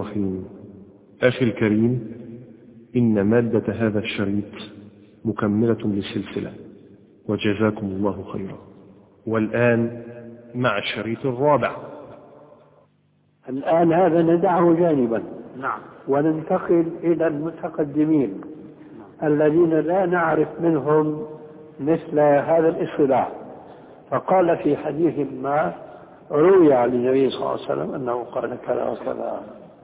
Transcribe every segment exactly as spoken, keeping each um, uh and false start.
الرحيم. أخي الكريم، إن مادة هذا الشريط مكملة للسلسلة، وجزاكم الله خيرا. والآن مع الشريط الرابع. الآن هذا ندعه جانبا. نعم. وننتقل إلى المتقدمين الذين لا نعرف منهم مثل هذا الاصطلاح. فقال في حديث ما روي عن النبي صلى الله عليه وسلم أنه قال كذا وكذا.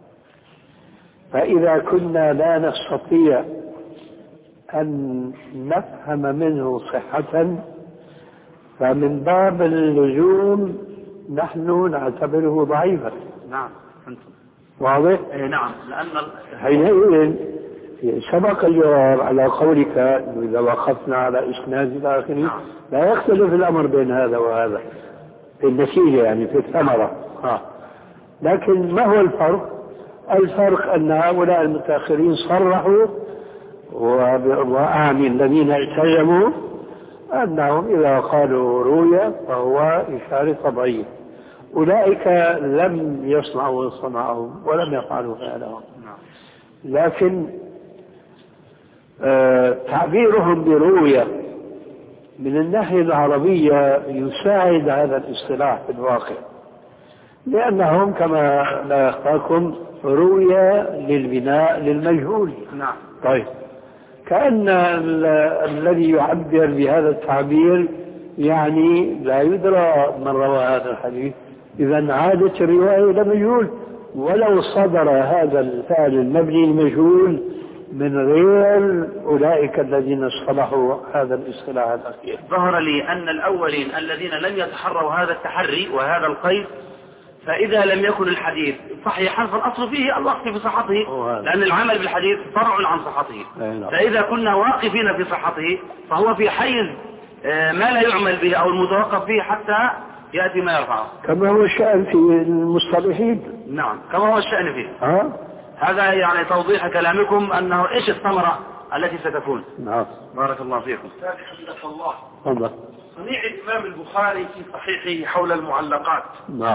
فإذا كنا لا نستطيع أن نفهم منه صحة فمن باب اللزوم نحن نعتبره ضعيفا. نعم. واضح؟ إيه نعم. لأن حينئذ سبق الجواب على قولك إذا وقفنا على إسناد الآخر نعم. لا يختلف الأمر بين هذا وهذا في النتيجة، يعني في الثمرة. ها. لكن ما هو الفرق؟ الفرق أن هؤلاء المتأخرين صرحوا، وأعني الذين التزموا أنهم إذا قالوا روية فهو إشارة طبيعية. أولئك لم يصنعوا صنعهم ولم يفعلوا فعلهم. لكن آه تعبيرهم بروية من الناحية العربية يساعد هذا الاصطلاح في الواقع، لأنهم كما لا يخفاكم روية للبناء للمجهول. نعم. طيب، كأن الذي يعبر بهذا التعبير يعني لا يدرى من روى هذا الحديث، إذا عادت الرواية إلى مجهول، ولو صدر هذا الفعل المبني المجهول من غير أولئك الذين اصطلحوا هذا الاصطلاح الأخير. ظهر لي أن الأولين الذين لم يتحروا هذا التحري وهذا القيد، فإذا لم يكن الحديث صحيحا فالأصل فيه الوقف في صحته، لأن العمل بالحديث فرع عن صحته. فإذا كنا واقفين في صحته فهو في حيز ما لا يعمل به أو المتوقف فيه حتى يأتي ما يرفعه، كما هو الشأن في المصطلحين. نعم، كما هو الشأن فيه. ها؟ هذا يعني توضيح كلامكم أنه إيش الثمرة التي ستكون. نعم. بارك الله فيكم. حفظك الله. الله. صنيع الإمام البخاري في صحيحه حول المعلقات. نعم.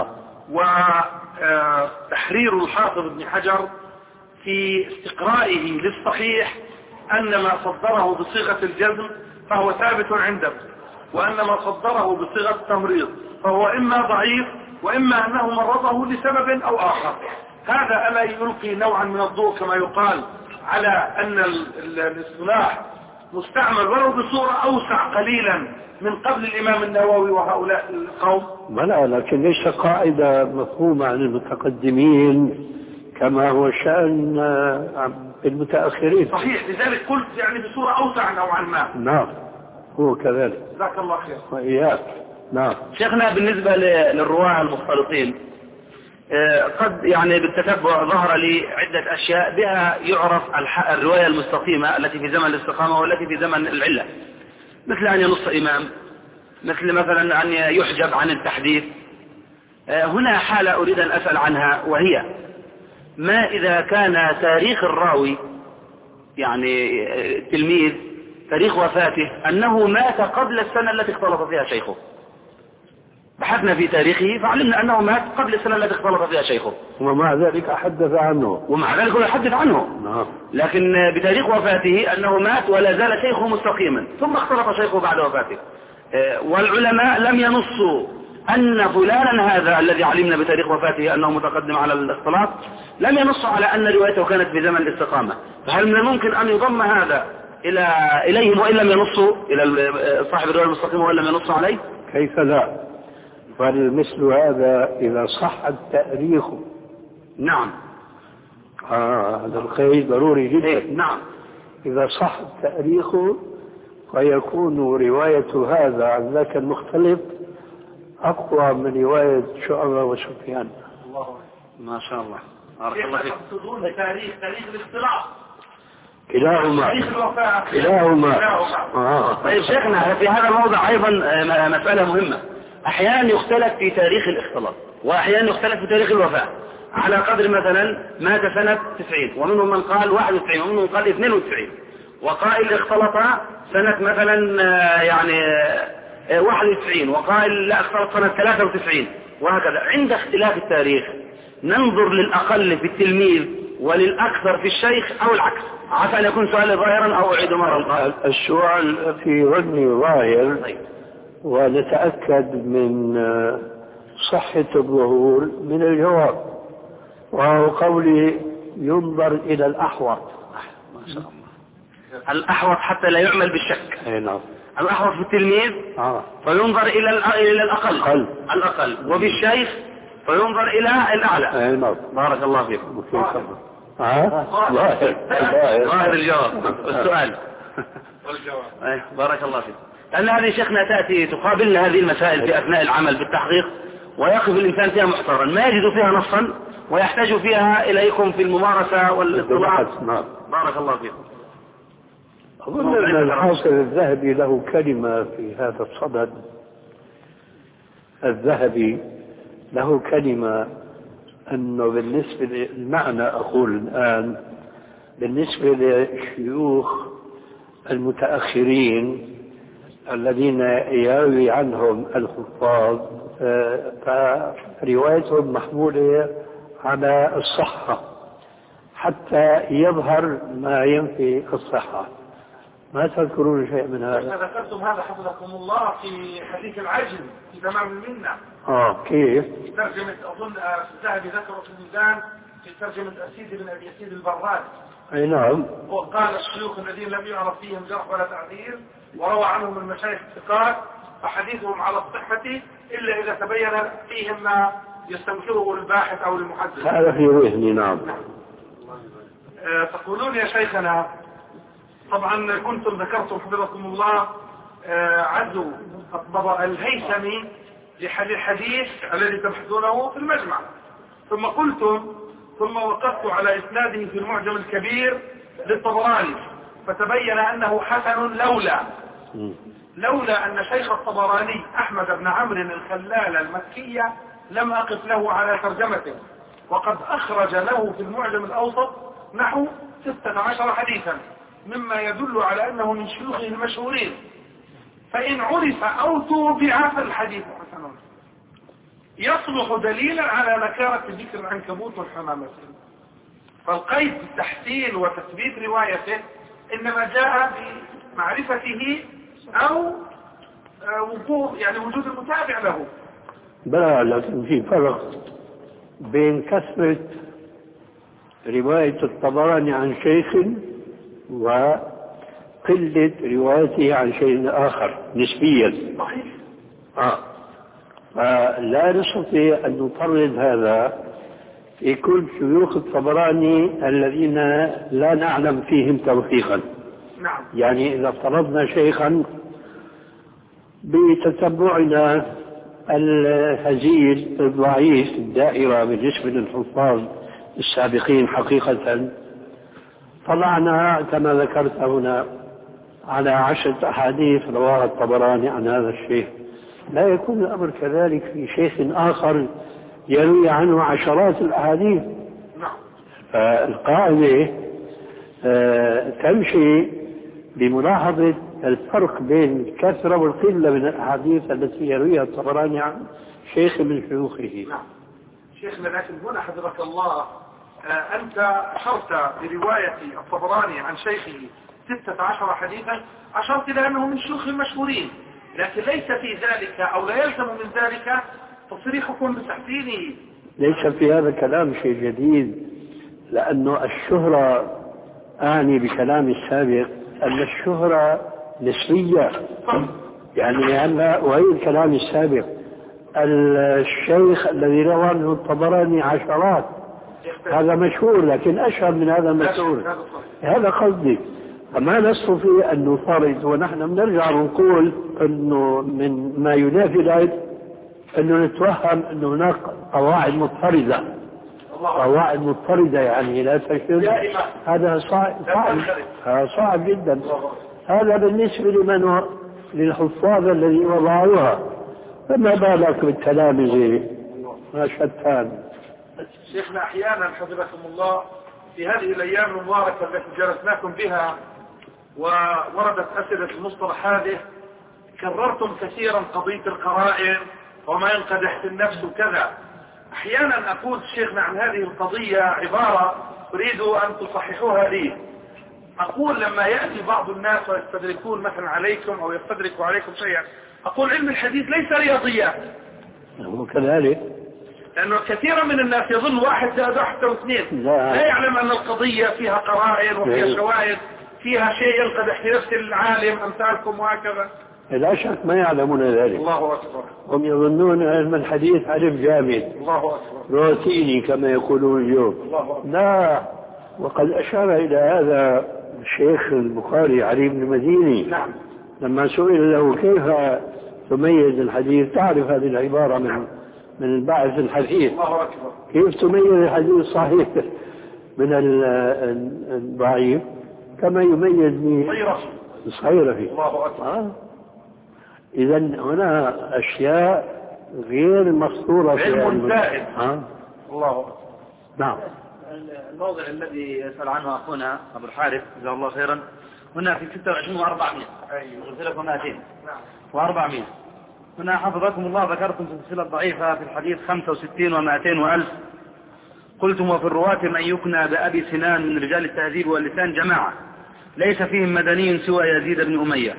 وتحرير الحافظ ابن حجر في استقرائه للصحيح أن ما صدره بصيغة الجزم فهو ثابت عنده، وأن ما صدره بصيغة التمريض فهو إما ضعيف وإما أنه مرضه لسبب أو آخر. هذا ألا يلقي نوعا من الضوء كما يقال على أن الاصطلاح مستعمل ولو بصورة أوسع قليلا من قبل الإمام النووي وهؤلاء القوم؟ لا، لكن ليس قاعدة مفهومة عن المتقدمين كما هو الشأن بالمتأخرين. صحيح، لذلك قلت يعني بصورة أوسع نوعا ما. نعم، هو كذلك. جزاك الله خير. وإياك. نعم. شيخنا، بالنسبة للرواة المختلطين قد يعني بالتتبع ظهر لي عدة أشياء بها يعرف الرواية المستقيمة التي في زمن الاستقامة والتي في زمن العلة، مثل أن ينص إمام، مثل مثلا أن يحجب عن التحديث. هنا حالة أريد أن أسأل عنها، وهي ما إذا كان تاريخ الراوي يعني التلميذ تاريخ وفاته أنه مات قبل السنة التي اختلط فيها شيخه. بحثنا في تاريخه فعلمنا أنه مات قبل السنة التي اختلط فيها شيخه، ومع ذلك حدث عنه. ومع ذلك هو يحدث عنه. نعم. لكن بتاريخ وفاته أنه مات ولا زال شيخه مستقيما، ثم اختلط شيخه بعد وفاته. والعلماء لم ينصوا أن فلانا هذا الذي علمنا بتاريخ وفاته أنه متقدم على الاختلاط، لم ينصوا على أن روايته كانت في زمن الاستقامة. فهل من الممكن أن يضم هذا إلى إليهم وإن لم ينصوا إلى صاحب الرواية المستقيمة وإن لم ينصوا عليه؟ كيف لا؟ فالمثل هذا إذا صح التاريخ. نعم. آه هذا القيد ضروري جدا. إيه؟ نعم. إذا صح التاريخ فيكون رواية هذا عن ذاك المختلف أقوى من رواية شعبة وسفيان. الله ما شاء الله. بارك الله فيك. تقصدون تاريخ تاريخ الاختلاط؟ كلاهما. تاريخ الوفاة. كلاهما. آه. طيب شيخنا، في هذا الموضع أيضا مسألة مهمة. أحيانا يختلف في تاريخ الاختلاط وأحيانا يختلف في تاريخ الوفاة، على قدر مثلا مات سنة تسعين، ومنهم من قال واحد وتسعين، ومنهم من قال اثنين وتسعين، وقائل اختلط سنة مثلا يعني واحد وتسعين، وقائل لا اختلط سنة ثلاثة وتسعين، وهكذا. عند اختلاف التاريخ ننظر للأقل في التلميذ وللأكثر في الشيخ أو العكس؟ عسى أن يكون سؤالي ظاهرا أو أعيد مرة أخرى. السؤال في ظني ظاهر، ونتأكد من صحة الظهور من الجواب، وهو قولي ينظر إلى الأحوط. ما شاء الله. الأحوط حتى لا يعمل بالشك. أي نعم. الأحوط في التلميذ آه. فينظر إلى إلى الأقل أقل. الأقل، وبالشيخ فينظر إلى الأعلى. أي نعم. بارك الله فيكم. ظاهر ظاهر الجواب والسؤال والجواب. بارك الله فيكم. لأن هذه شيخنا تأتي تقابلنا هذه المسائل في أثناء العمل بالتحقيق، ويقف الإنسان فيها محتارا، ما يجد فيها نصا ويحتاج فيها إليكم في الممارسة والاطلاع. بارك الله فيكم. أظن أن الحافظ الذهبي له كلمة في هذا الصدد. الذهبي له كلمة أنه بالنسبة للمعنى، أقول الآن بالنسبة للشيوخ المتأخرين الذين يروي عنهم الحفاظ فروايتهم محمولة على الصحة حتى يظهر ما ينفي الصحة. ما تذكرون شيء من هذا؟ ذكرتم هذا حفظكم الله في حديث العجل في تمام المنة. اه كيف؟ في ترجمة أظن الذهبي ذكره في الميزان في ترجمة أسيد بن أبي أسيد البراد. أي نعم. وقال الشيوخ الذين لم يعرف فيهم جرح ولا تعديل وروى عنهم المشايخ الثقات فحديثهم على الصحة إلا إذا تبين فيهم ما يستنكره الباحث أو المحدث. هذا في ذهني. نعم. أه تقولون يا شيخنا، طبعا كنتم ذكرتم حفظكم الله أه عزو الهيثمي للحديث الذي تبحثونه في المجمع، ثم قلتم ثم وقفت على إسناده في المعجم الكبير للطبراني فتبين أنه حسن لولا لولا أن شيخ الطبراني أحمد بن عمرو الخلال المكي لم أقف له على ترجمته، وقد أخرج له في المعجم الأوسط نحو ستة عشر حديثا مما يدل على أنه من شيوخه المشهورين، فإن عرف أو توبع فالحديث حسن يصلح دليلا على نكارة ذكر العنكبوت والحمامة. فالقيد بالتحسين وتثبيت روايته إنما جاء بمعرفته أو وجود يعني وجود المتابع له. بلى، لكن في فرق بين كثرة رواية الطبراني عن شيخ وقلة روايته عن شيء آخر نسبيا. صحيح. آه. فلا نستطيع أن نفرض هذا في كل شيوخ الطبراني الذين لا نعلم فيهم توثيقا. نعم. يعني إذا افترضنا شيخا بتتبعنا الهزيل الضعيف الدائرة بالنسبة للحفاظ السابقين حقيقة، طلعنا كما ذكرت هنا على عشرة أحاديث رواها الطبراني عن هذا الشيخ. لا يكون الأمر كذلك في شيخ آخر يروي عنه عشرات الأحاديث. فالقاعدة آه تمشي بملاحظة الفرق بين الكثرة والقلة من الأحاديث التي يرويها الطبراني عن شيخ من شيوخه. نعم. شيخنا، لكن هنا حفظك الله آه أنت أشرت برواية الطبراني عن شيخه ستة عشر حديثا، أشرت إلى أنه من شيوخ المشهورين، لكن ليس في ذلك أو لا يلزم من ذلك تصريحكم بتحسينه. ليس في هذا الكلام شيء جديد، لأنه الشهرة أعني بكلام السابق أن الشهرة نسبية. يعني هلا وهي الكلام السابق الشيخ الذي روى عنه الطبراني عشرات هذا مشهور، لكن أشهر من هذا مشهور. هذا قصدي. فما نستطيع أن نفرض، ونحن بنرجع ونقول أنه من ما ينافي ذلك أنه نتوهم أن هناك قواعد مضطردة. قواعد مضطردة يعني لا تشير، هذا صعب صعب هذا صعب جدا. هذا بالنسبة لمن للحفاظ الذي وضعوها، فما بالك بالتلامذة ما شتان. شيخنا، أحيانا حفظكم الله في هذه الأيام المباركة التي جلسناكم بها ووردت أسئلة المصطلح هذه كررتم كثيرا قضية القرائن وما ينقدح في النفس وكذا، أحيانا أقول شيخنا عن هذه القضية عبارة أريد أن تصححوها لي. أقول لما يأتي بعض الناس ويستدركون مثلا عليكم أو يستدركوا عليكم شيئا، أقول علم الحديث ليس رياضيات. وكذلك لأنه كثيرا من الناس يظن واحد زائد واحد أو اثنين، لا. لا يعلم أن القضية فيها قرائن وفيها شواهد، فيها شيء ينقدح في نفس العالم أمثالكم وهكذا. لا شك ما يعلمون ذلك. الله أكبر. هم يظنون علم الحديث علم جامد. الله أكبر. روتيني كما يقولون اليوم. الله أكبر. لا، وقد أشار إلى هذا الشيخ البخاري علي بن المديني. نعم. لما سئل له كيف تميز الحديث، تعرف هذه العبارة من من الباحث الحديث. الله أكبر. كيف تميز الحديث الصحيح من الضعيف كما يميز من الصغير فيه. الله أكبر. آه. إذا هنا أشياء غير مسطورة في علم زائد. آه. الله أكبر. نعم. الموضع الذي يسأل عنه أخونا أبو الحارث جزاه الله خيرا هنا في ستة وعشرين وأربعمائة. أيوه. قلت لكم مئتين. نعم. وأربعمائة. هنا حفظكم الله ذكرتم في السلسلة الضعيفة في الحديث خمسة وستين ومائتين وألف. قلتم وفي الرواة من يكنى بأبي سنان من رجال التهذيب واللسان جماعة ليس فيهم مدني سوى يزيد بن أمية.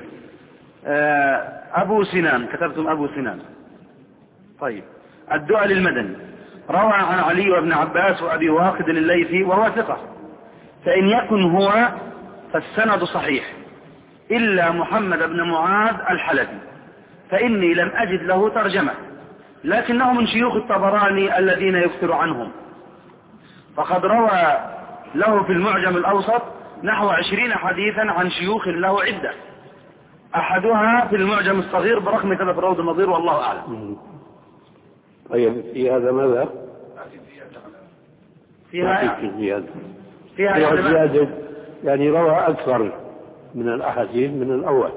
أبو سنان كتبتم أبو سنان. طيب الدؤل المدني روى عن علي وابن عباس وأبي واقد الليثي وهو ثقة، فإن يكن هو فالسند صحيح إلا محمد بن معاذ الحلبي فإني لم أجد له ترجمة، لكنه من شيوخ الطبراني الذين يكثر عنهم، فقد روى له في المعجم الأوسط نحو عشرين حديثا عن شيوخ له عدة، أحدها في المعجم الصغير برقم كذا في الروض النظير والله أعلم. طيب في هذا ماذا؟ فيها في زيادة. فيها يعني زيادة يعني روى أكثر من الأحاديث من الأول.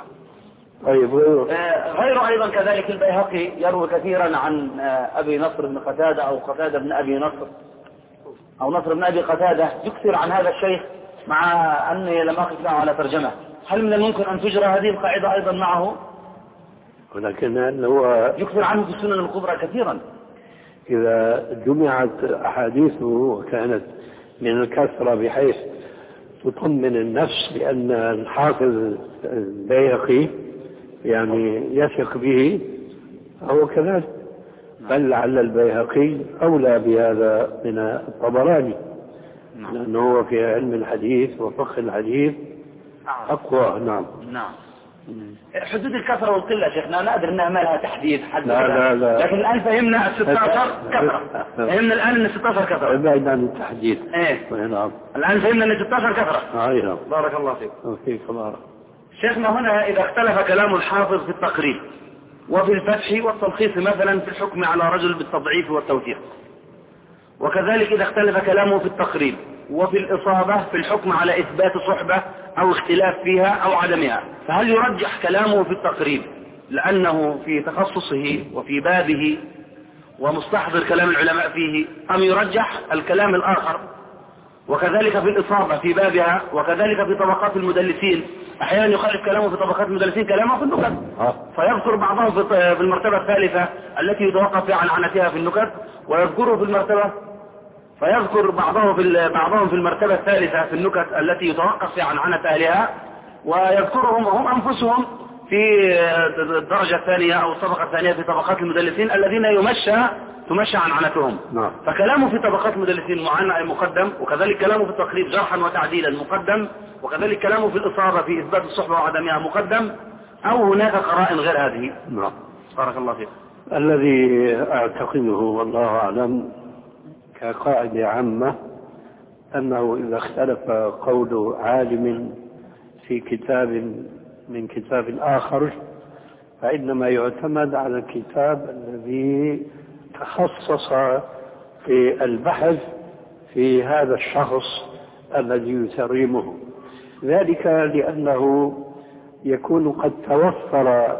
طيب غيره غير أيضا كذلك البيهقي يروي كثيرا عن أبي نصر بن قتادة أو قتادة بن أبي نصر أو نصر بن أبي قتادة، يكثر عن هذا الشيخ مع أني لم أقف له على ترجمة. هل من الممكن أن تجرى هذه القاعدة أيضا معه؟ ولكن هو يكثر عنه في السنن الكبرى كثيرا. إذا جمعت أحاديثه وكانت من الكثرة بحيث تطمن النفس بأن الحافظ البيهقي يعني يثق به، هو كذلك. بل لعل البيهقي أولى بهذا من الطبراني، لأنه هو في علم الحديث وفقه الحديث أقوى. نعم. نعم. حدود الكثرة والقلة شيخنا أنا أدري أنها ما لها تحديد حد، لا لا لا. لكن الآن فهمنا الستاشر كثرة، فهمنا الآن أن الستاشر كثرة. بعيد عن التحديد. إيه. نعم. الآن فهمنا أن الستاشر كثرة. أي نعم. بارك الله فيك. فيك بارك. شيخنا هنا إذا اختلف كلام الحافظ في التقريب وفي الفتح والتلخيص مثلا في الحكم على رجل بالتضعيف والتوثيق، وكذلك إذا اختلف كلامه في التقريب وفي الإصابة في الحكم على إثبات صحبة أو اختلاف فيها أو عدمها، فهل يرجح كلامه في التقريب لأنه في تخصصه وفي بابه ومستحضر كلام العلماء فيه، أم يرجح الكلام الآخر؟ وكذلك في الإصابة في بابها، وكذلك في طبقات المدلسين أحيانا يخالف كلامه في طبقات المدلسين كلامه في النكت، فيذكر بعضهم في المرتبة الثالثة التي يتوقف في عنعنتها في النكت، ويذكره في المرتبة فيذكر بعضهم في بعضهم في المرتبة الثالثة في النكت التي يتوقف في عنعنة أهلها، ويذكرهم هم أنفسهم في الدرجة الثانية أو الطبقة الثانية في طبقات المدلسين الذين يمشى تمشى عنعنتهم. نعم. فكلامه في طبقات المدلسين مقدم، وكذلك كلامه في التقريب جرحا وتعديلا مقدم، وكذلك كلامه في الإصابة في إثبات الصحبة وعدمها مقدم، أو هناك قرائن غير هذه. نعم. بارك الله فيك. الذي أعتقده والله أعلم كقاعدة عامة أنه إذا اختلف قول عالم في كتاب من كتاب آخر فإنما يعتمد على الكتاب الذي تخصص في البحث في هذا الشخص الذي يترجمه، ذلك لأنه يكون قد توفر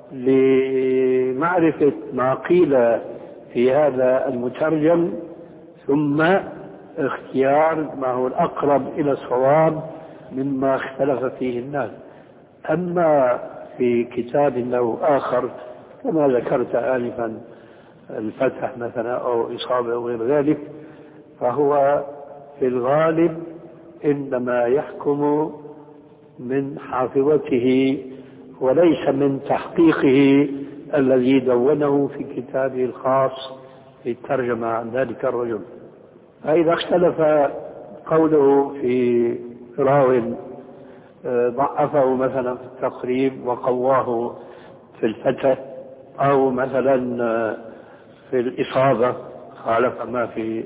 لمعرفة ما قيل في هذا المترجم ثم اختيار ما هو الأقرب إلى الصواب مما اختلف فيه الناس. أما في كتاب له آخر كما ذكرت آنفا الفتح مثلا أو إصابة أو غير ذلك، فهو في الغالب إنما يحكم من حافظته وليس من تحقيقه الذي دونه في كتابه الخاص في الترجمة عن ذلك الرجل. فإذا اختلف قوله في راو ضعفه مثلا في التقريب وقواه في الفتح، أو مثلا في الإصابة خالف ما في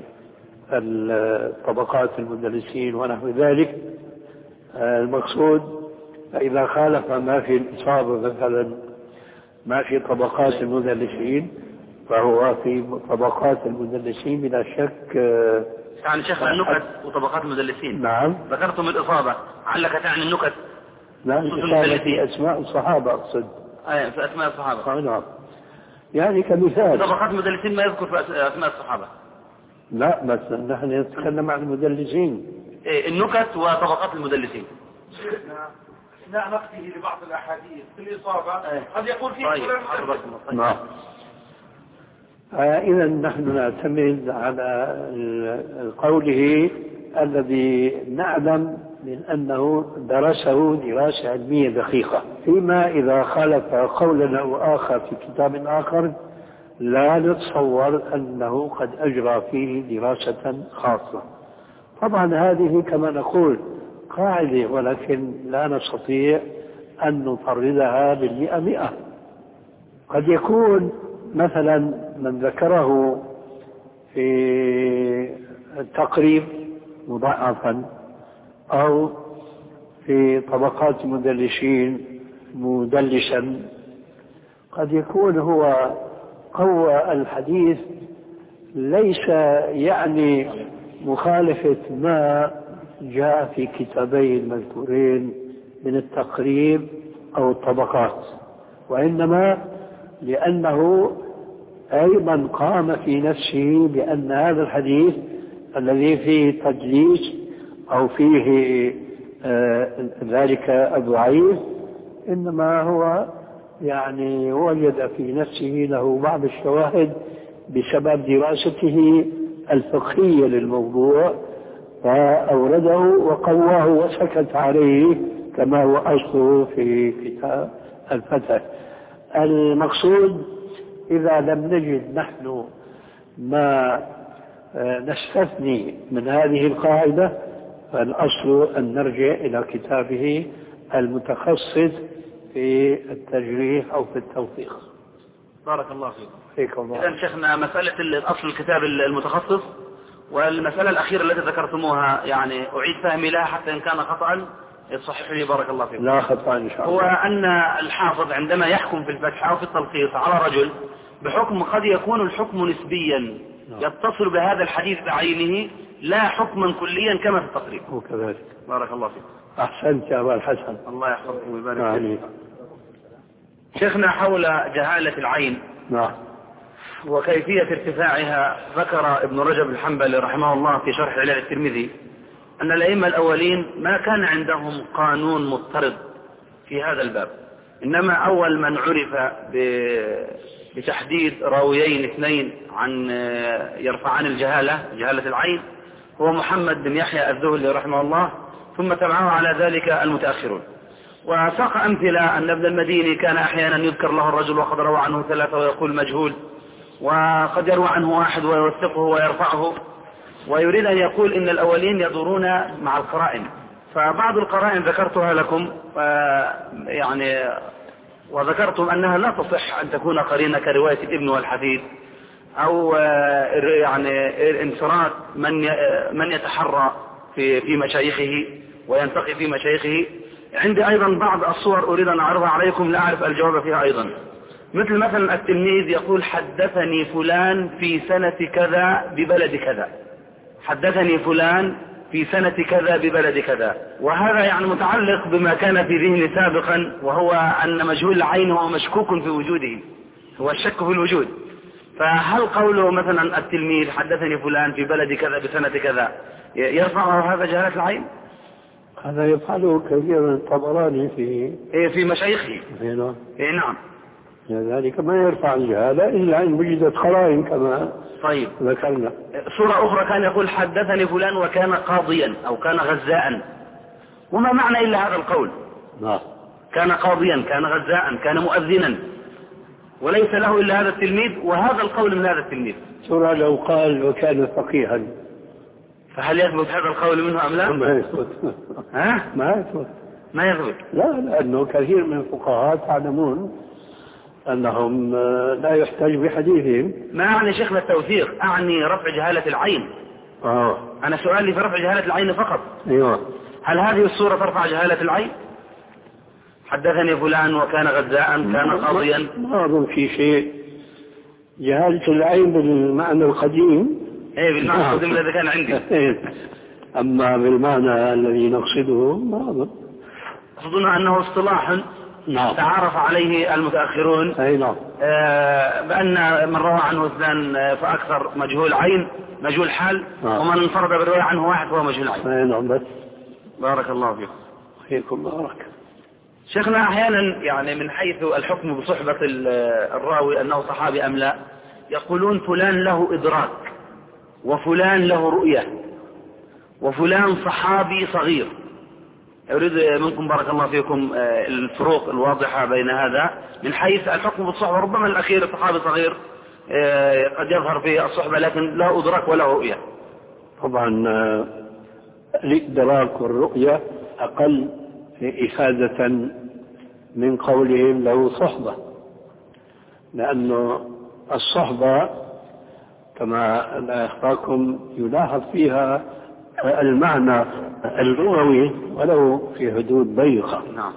طبقات المدلسين ونحو ذلك، المقصود فإذا خالف ما في الإصابة مثلا ما في طبقات المدلسين فهو في طبقات المدلسين بلا شك. يعني شيخ النكت وطبقات المدلسين. نعم. ذكرتم الإصابة، علك تعني النكت. نعم، الإصابة في أسماء الصحابة أقصد. أي في أسماء الصحابة. نعم. يعني كمثال. طبقات المدلسين ما يذكر في أسماء الصحابة. لا، بس نحن نتكلم عن المدلسين. إيه النكت وطبقات المدلسين. شيخنا أثناء نقله لبعض الأحاديث في الإصابة قد يقول فيه طيب. فلان. نعم. إذا نحن نعتمد على قوله الذي نعلم من أنه درسه دراسة علمية دقيقة، فيما إذا خالف قولا أو آخر في كتاب آخر لا نتصور أنه قد أجرى فيه دراسة خاصة. طبعا هذه كما نقول قاعدة، ولكن لا نستطيع أن نفردها بالمئة مئة. قد يكون مثلا من ذكره في التقريب مضاعفا أو في طبقات المدلسين مدلسا، قد يكون هو قوى الحديث ليس يعني مخالفة ما جاء في كتابي المذكورين من التقريب أو الطبقات، وإنما لأنه أيضا قام في نفسه بأن هذا الحديث الذي فيه تدليس أو فيه آه ذلك الضعيف إنما هو يعني وجد في نفسه له بعض الشواهد بسبب دراسته الفقهية للموضوع فأورده وقواه وسكت عليه كما هو أصله في كتاب الفتح. المقصود إذا لم نجد نحن ما نستثني من هذه القاعدة فالأصل أن نرجع إلى كتابه المتخصص في التجريح أو في التوثيق. بارك الله فيكم. فيكم الله. إذن شيخنا مسألة أصل الكتاب المتخصص والمسألة الأخيرة التي ذكرتموها يعني أعيد فهمي لها حتى إن كان خطأ يصحح لي بارك الله فيكم. لا خطأ إن شاء الله. هو أن الحافظ عندما يحكم في الفتح أو في التلخيص على رجل بحكم قد يكون الحكم نسبيا يتصل بهذا الحديث بعينه لا حكما كليا كما في التقريب. وكذلك. بارك الله فيكم. أحسنت يا أبا الحسن. الله يحفظكم ويبارك نعم. فيكم. شيخنا حول جهالة العين نعم. وكيفية ارتفاعها ذكر ابن رجب الحنبلي رحمه الله في شرح علل الترمذي أن الأئمة الأولين ما كان عندهم قانون مضطرد في هذا الباب، إنما أول من عرف بتحديد راويين اثنين عن يرفعان الجهالة جهالة العين هو محمد بن يحيى الذهلي رحمه الله، ثم تبعه على ذلك المتأخرون. وساق أمثلة أن ابن المديني كان أحيانا يذكر له الرجل وقد روى عنه ثلاثة ويقول مجهول، وقد يروى عنه واحد ويوثقه ويرفعه، ويريد أن يقول إن الأولين يدورون مع القرائن. فبعض القرائن ذكرتها لكم يعني وذكرتم أنها لا تصح أن تكون قرينة كرواية الابن والحفيد أو يعني انفراد من من يتحرى في في مشايخه وينتقي في مشايخه. عندي أيضا بعض الصور أريد أن أعرضها عليكم لا أعرف الجواب فيها أيضا، مثل مثلا التلميذ يقول حدثني فلان في سنة كذا ببلد كذا، حدثني فلان في سنة كذا ببلد كذا، وهذا يعني متعلق بما كان في ذهني سابقا وهو أن مجهول العين هو مشكوك في وجوده، هو الشك في الوجود. فهل قوله مثلا التلميذ حدثني فلان في بلد كذا بسنة كذا يرفع هذا جهالة العين؟ هذا يفعله كثيرا الطبراني في إيه في مشايخه. هنا. إيه نعم. ذلك ما يرفع الجهالة إلا إن وجدت قرائن كما طيب ذكرنا. صورة أخرى كان يقول حدثني فلان وكان قاضيا أو كان غزاء، وما معنى إلا هذا القول؟ نعم. كان قاضيا، كان غزاء، كان مؤذنا، وليس له إلا هذا التلميذ، وهذا القول من هذا التلميذ. سورة لو قال وكان فقيها، فهل يثبت هذا القول منه أم لا؟ ما يثبت. ها؟ ما يثبت. ما يثبت. لا، لأنه كثير من الفقهاء تعلمون أنهم لا يحتج بحديثهم. ما أعني شيخنا التوثيق، أعني رفع جهالة العين. آه. أنا سؤالي في رفع جهالة العين فقط. أيوة. هل هذه الصورة ترفع جهالة العين؟ حدثني فلان وكان غزاء، كان قاضيا. ما أظن في شيء. جهالة العين بالمعنى القديم. إيه بالمعنى القديم الذي كان عندي. أما بالمعنى الذي نقصده ما أظن. أظن أنه اصطلاح نعم. تعارف عليه المتأخرون. أي نعم. آه بأن من روى عنه اثنان فأكثر مجهول عين مجهول حال، نعم. ومن انفرد بالرواية عنه واحد هو مجهول عين. أي نعم. بس بارك الله فيكم. فيكم بارك. شيخنا أحيانا يعني من حيث الحكم بصحبة الراوي أنه صحابي أم لا، يقولون فلان له إدراك وفلان له رؤية وفلان صحابي صغير. أريد منكم بارك الله فيكم الفروق الواضحة بين هذا من حيث الحكم بالصحبة. ربما الأخير صحابي صغير قد يظهر في الصحبة لكن له إدراك وله رؤية. طبعا الإدراك والرؤية أقل إفادة من قولهم له صحبة، لأنه الصحبة كما أخبركم يلاحظ فيها المعنى اللغوي ولو في حدود ضيقة. نعم.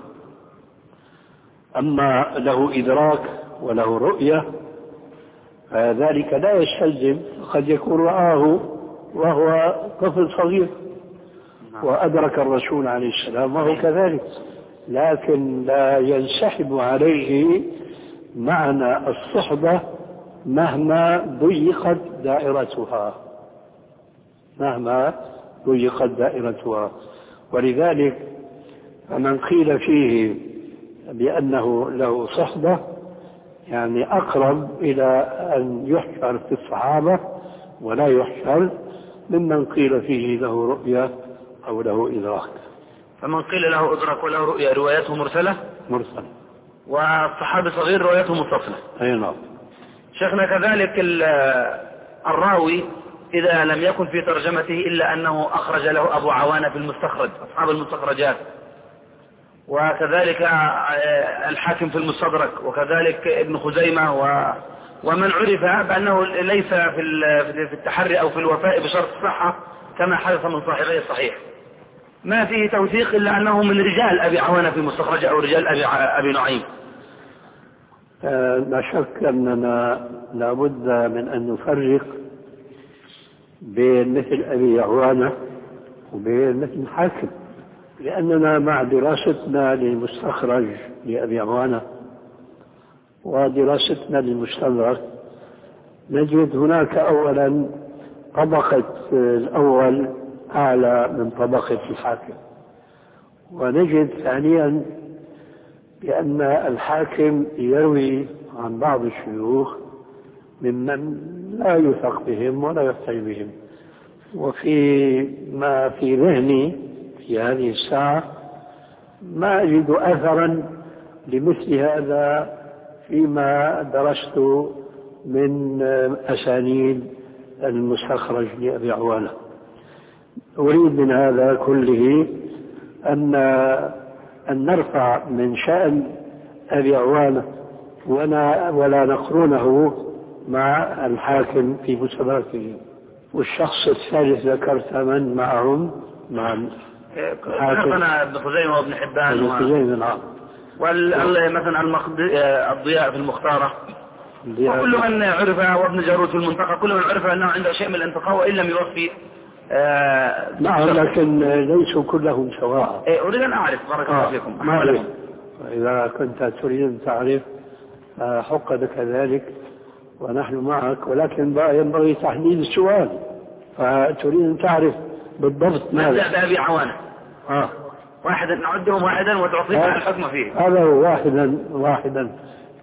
أما له إدراك وله رؤية فذلك لا يستلزم، قد يكون رآه وهو طفل صغير وأدرك الرسول عليه السلام وهو كذلك، لكن لا ينسحب عليه معنى الصحبة مهما ضيقت دائرتها مهما ضيقت دائرتها ولذلك من قيل فيه بأنه له صحبة يعني أقرب إلى أن يحشر في الصحابة ولا يحشر ممن قيل فيه له رؤية أو له إدراك. فمن قيل له إدراك وله رؤية روايته مرسلة مرسل، والصحابي صغير روايته متصلة. أي نعم. شيخنا كذلك الراوي إذا لم يكن في ترجمته إلا أنه أخرج له أبو عوانة في المستخرج، أصحاب المستخرجات، وكذلك الحاكم في المستدرك، وكذلك ابن خزيمة، و ومن عرف بأنه ليس في التحري أو في الوفاء بشرط الصحة كما حدث من صاحبي الصحيح، ما فيه توثيق إلا أنه من رجال أبي عوانة في المستخرج أو رجال أبي, أبي نعيم. لا شك أننا لابد من أن نفرق بين مثل أبي عوانة وبين مثل الحاكم، لأننا مع دراستنا للمستخرج لأبي عوانة ودراستنا للمستدرك نجد هناك أولا طبقة الأول أعلى من طبقة الحاكم، ونجد ثانيا بأن الحاكم يروي عن بعض الشيوخ ممن لا يثق بهم ولا يحتج بهم. وفي ما في ذهني في هذه الساعة ما أجد أثرا لمثل هذا فيما درست من أسانيد المستخرج لأبي عوانة. أريد من هذا كله أن أن نرفع من شأن أبي عوانة ولا نقرونه مع الحاكم في مستدركه. والشخص الثالث ذكرت من معهم مع الحاكم ابن خزيمة وابن حبان ابن خزيمة. نعم. مثلا الضياء في المختارة وكل من عرف، وابن جارود في المنطقة، كل من عرف أنه عنده شيء من الانتقاء وإن لم يوفي. آه نعم، لكن ليسوا كلهم سواء. أريد أن أعرف بارك الله فيكم. ما أعرف. إذا كنت تريد أن تعرف حق لك ذلك ونحن معك، ولكن بقى ينبغي تحديد السؤال، فتريد أن تعرف بالضبط ماذا. نبدأ بأبي عوانة. آه. واحدا نعدهم واحدا وتعطينا الحكم فيه. هذا واحدا واحدا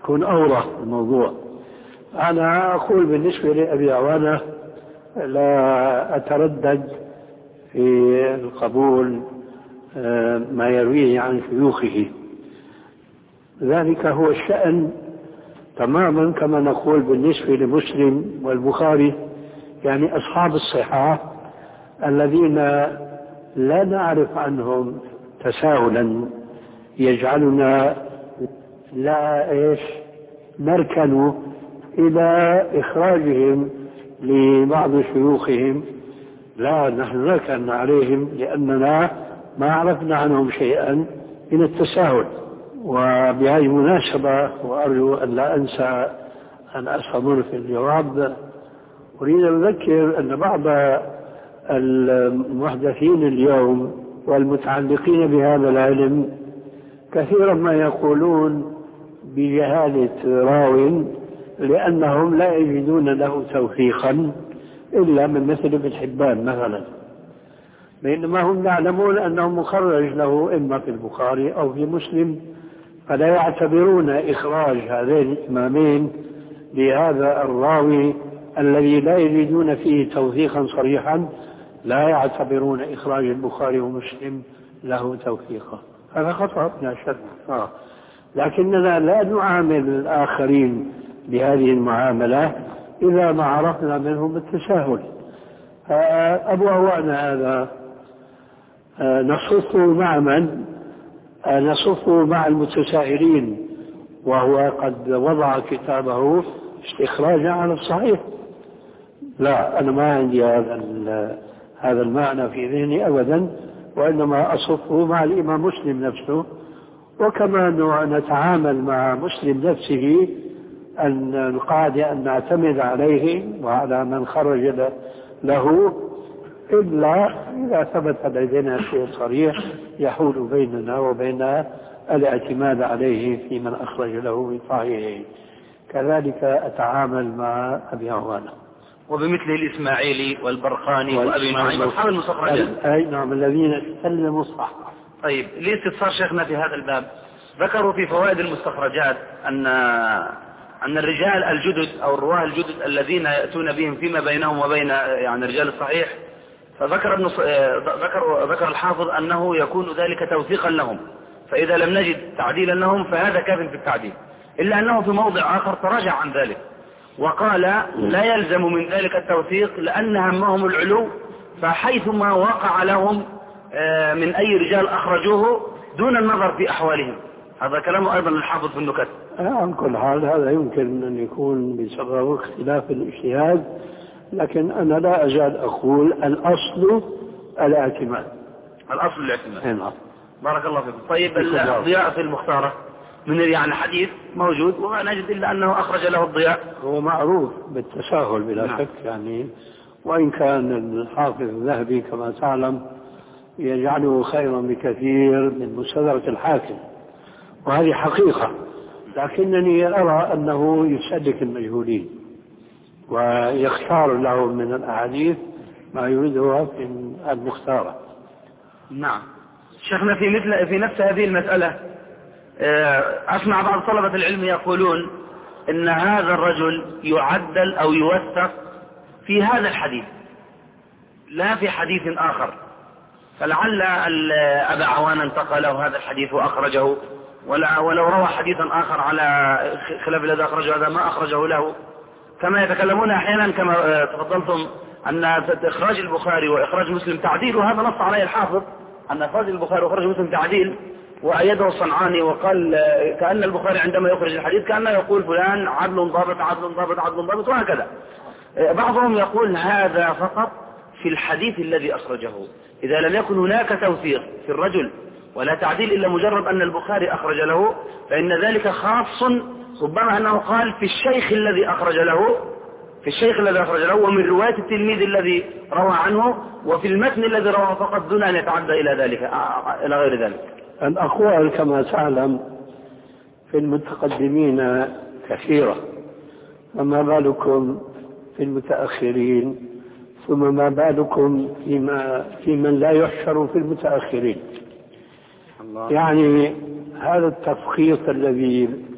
يكون أورى الموضوع. أنا أقول بالنسبة لأبي عوانة لا أتردد في القبول ما يرويه عن شيوخه، ذلك هو الشأن تماما كما نقول بالنسبة لمسلم والبخاري، يعني أصحاب الصحاح الذين لا نعرف عنهم تساهلا يجعلنا لا إيش نركن إلى إخراجهم لبعض شيوخهم، لا نحن نركن عليهم لأننا ما عرفنا عنهم شيئا من التساهل. وبهذه المناسبة وأرجو أن لا أنسى أن أستمر في الجواب، أريد أن أذكر أن بعض المحدثين اليوم والمتعلقين بهذا العلم كثيرا ما يقولون بجهالة راو لأنهم لا يجدون له توثيقا إلا من مثل ابن حبان مثلا، بينما هم يعلمون أنه مخرج له إما في البخاري أو في مسلم، فلا يعتبرون إخراج هذين الإمامين لهذا الراوي الذي لا يجدون فيه توثيقا صريحا، لا يعتبرون إخراج البخاري ومسلم له توثيقا. هذا خطأ لا شك، آه. لكننا لا نعامل الآخرين بهذه المعاملة إذا ما عرفنا منهم التساهل. أبو عوانة هذا نصفه مع من؟ نصفه مع المتساهلين، وهو قد وضع كتابه استخراجا على الصحيح. لا، أنا ما عندي هذا هذا المعنى في ذهني أبدا، وإنما أصفه مع الإمام مسلم نفسه. وكما نتعامل مع مسلم نفسه أن القاعدة أن نعتمد عليه وعلى من خرج له إلا إذا ثبت لدينا شيء صريح يحول بيننا وبين الاعتماد عليه في من أخرج له من صحيحه. كذلك أتعامل مع أبي عوانة وبمثله الإسماعيلي والبرقاني وأبي نعيم أصحاب المستخرجات، أي نعم، الذين سلموا الصح. طيب، لاستفسار شيخنا في هذا الباب، ذكروا في فوائد المستخرجات أن أن الرجال الجدد أو الرواه الجدد الذين يأتون بهم فيما بينهم وبين يعني رجال الصحيح، فذكر ابن ذكر ذكر الحافظ أنه يكون ذلك توثيقا لهم، فإذا لم نجد تعديلا لهم فهذا كاف في التعديل، إلا أنه في موضع آخر تراجع عن ذلك وقال لا يلزم من ذلك التوثيق لأن همهم العلو، فحيثما وقع لهم من أي رجال أخرجوه دون النظر في أحوالهم. هذا كلامه أيضا الحافظ في النكت. عن كل حال هذا يمكن أن يكون بسبب اختلاف الاجتهاد، لكن أنا لا أزال أقول الأصل الاعتماد. الأصل الاعتماد. نعم. بارك الله فيكم. طيب، الضياء في المختارة من يعني حديث موجود وما نجد إلا أنه أخرج له الضياء، هو معروف بالتساهل بلا نعم. شك يعني، وإن كان الحافظ الذهبي كما تعلم يجعله خيرا بكثير من مستدرك الحاكم، وهذه حقيقة، لكنني أرى أنه يسلك المجهولين ويختار لهم من الأحاديث ما يريدها في المختارة. نعم. شيخنا في مثل في نفس هذه المسألة أسمع بعض طلبة العلم يقولون إن هذا الرجل يعدل أو يوثق في هذا الحديث لا في حديث آخر، فلعل أبا عوان انتقله هذا الحديث وأخرجه، ولو روى حديثا آخر على خلاف الذي أخرجه هذا ما أخرجه له، كما يتكلمون أحيانا كما تفضلتم أن إخراج البخاري وإخراج مسلم تعديل، وهذا نص عليه الحافظ أن إخراج البخاري وإخراج مسلم تعديل، وأيده الصنعاني وقال كأن البخاري عندما يخرج الحديث كأنه يقول فلان عدل ضابط عدل ضابط عدل ضابط وهكذا. بعضهم يقول هذا فقط في الحديث الذي أخرجه، إذا لم يكن هناك توثيق في الرجل ولا تعديل إلا مجرد أن البخاري أخرج له فإن ذلك خاص، ربما أنه قال في الشيخ الذي أخرج له في الشيخ الذي أخرج له ومن رواية التلميذ الذي روى عنه وفي المتن الذي روى فقط دون أن يتعدى إلى ذلك إلى غير ذلك. الأقوال كما تعلم في المتقدمين كثيرة، فما بالكم في المتأخرين، ثم ما بالكم فيما في من لا يحشر في المتأخرين. الله. يعني هذا التفخيط الذي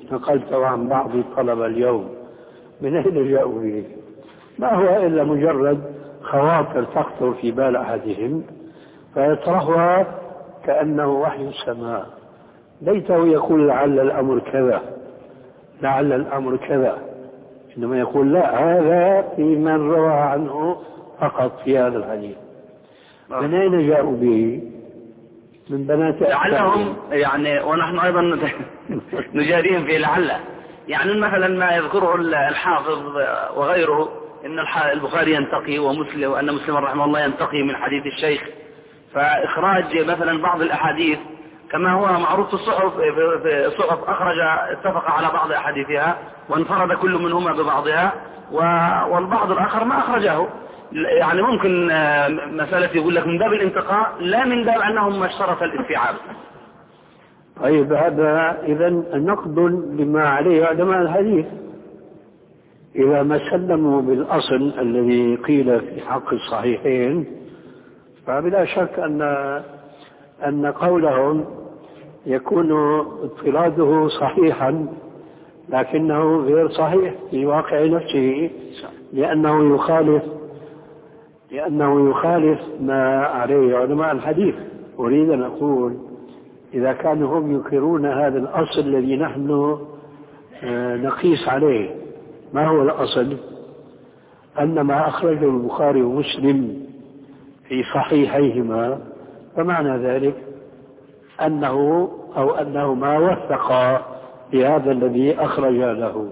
نقلته عن بعض الطلبة اليوم، من أين جاءوا به؟ ما هو إلا مجرد خواطر تخطر في بال أحدهم فيطرحها كأنه وحي السماء. ليته يقول لعل الأمر كذا، لعل الأمر كذا، إنما يقول لا، هذا في من روى عنه فقط في هذا الحديث. من أين جاءوا به؟ من بنات لعلهم يعني، ونحن أيضا نجاريهم في لعل، يعني مثلا ما يذكره الحافظ وغيره إن البخاري ينتقي ومسلم، وأن مسلم رحمه الله ينتقي من حديث الشيخ، فإخراج مثلا بعض الأحاديث كما هو معروف في الصحف، في الصحف أخرج اتفق على بعض أحاديثها وانفرد كل منهما ببعضها، والبعض الآخر ما أخرجه. يعني ممكن مسألة يقول لك من باب الانتقاء لا من باب أنهم ما اشترط الاستيعاب. طيب هذا إذا نقد لما عليه علماء الحديث، إذا ما سلموا بالأصل الذي قيل في حق الصحيحين فبلا شك أن أن قولهم يكون اضطراده صحيحا لكنه غير صحيح في واقع نفسه، لأنه يخالف لأنه يخالف ما عليه علماء الحديث. أريد أن أقول إذا كانوا هم ينكرون هذا الأصل الذي نحن نقيس عليه، ما هو الأصل؟ أن ما أخرجه البخاري ومسلم في صحيحيهما فمعنى ذلك أنه أو أنه ما وثق بهذا الذي أخرج له.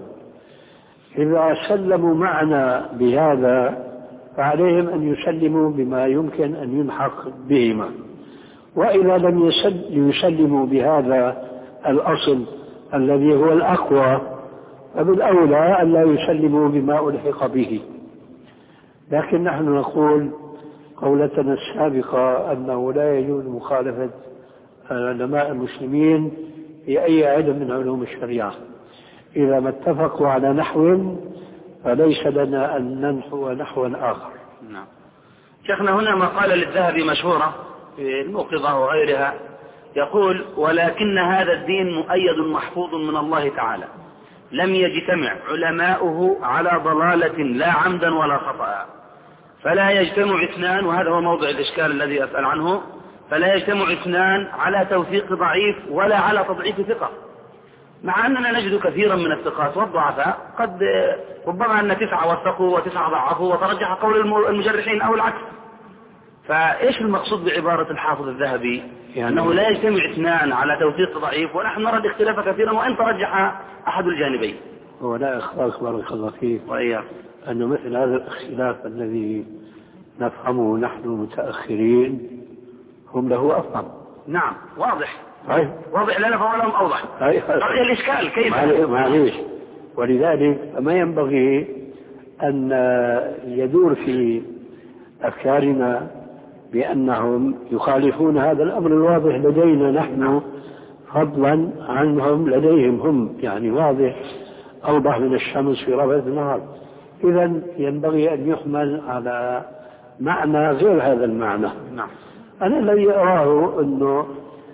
إذا سلموا معنا بهذا فعليهم أن يسلموا بما يمكن أن يلحق بهما، وإذا لم يسلموا بهذا الأصل الذي هو الأقوى فبالأولى أن لا يسلموا بما ألحق به. لكن نحن نقول قولتنا السابقة أنه لا يجوز مخالفة علماء المسلمين في أي علم من علوم الشريعة، إذا ما اتفقوا على نحو فليس لنا أن ننحو نحوا آخر. نعم. شيخنا هنا مقالة للذهبي مشهورة في الموقظة وغيرها يقول: ولكن هذا الدين مؤيد محفوظ من الله تعالى، لم يجتمع علماؤه على ضلالة لا عمدا ولا خطأ، فلا يجتمع اثنان، وهذا هو موضع الإشكال الذي أسأل عنه، فلا يجتمع اثنان على توثيق ضعيف ولا على تضعيف ثقة، مع أننا نجد كثيرا من الثقات والضعفاء قد ربما أن تسعة وثقوا وتسعة ضعفوا وترجح قول المجرحين أو العكس. فإيش المقصود بعبارة الحافظ الذهبي يعني أنه لا يجتمع اثنان على توثيق ضعيف، ونحن نرى الاختلاف كثيرا وإن ترجح أحد الجانبين؟ هو لا إخبارك بارك الله فيك وإياك أنه مثل هذا الاختلاف الذي نفهمه نحن المتأخرين هم له أفهم. نعم واضح. أي. واضح لنا فهو لهم أوضح. بقي الإشكال كيف؟ معليش. ولذلك ما ينبغي أن يدور في أفكارنا بأنهم يخالفون هذا الأمر الواضح لدينا نحن فضلا عنهم لديهم هم، يعني واضح أوضح من الشمس في ربع النهار. إذن ينبغي أن يحمل على معنى غير هذا المعنى. نعم. أنا الذي أراه أنه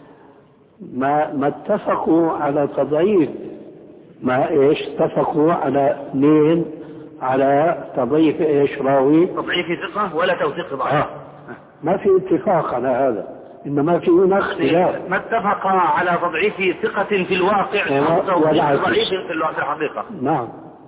ما, ما اتفقوا على تضعيف، ما إيش اتفقوا على اثنين على تضعيف إيش راوي، تضعيف ثقة ولا توثيق ضعيف. آه. ما في اتفاق على هذا، إنما في هنا اختلاف. ما اتفق على تضعيف ثقة في الواقع أو توثيق ضعيف في الحقيقة. نعم.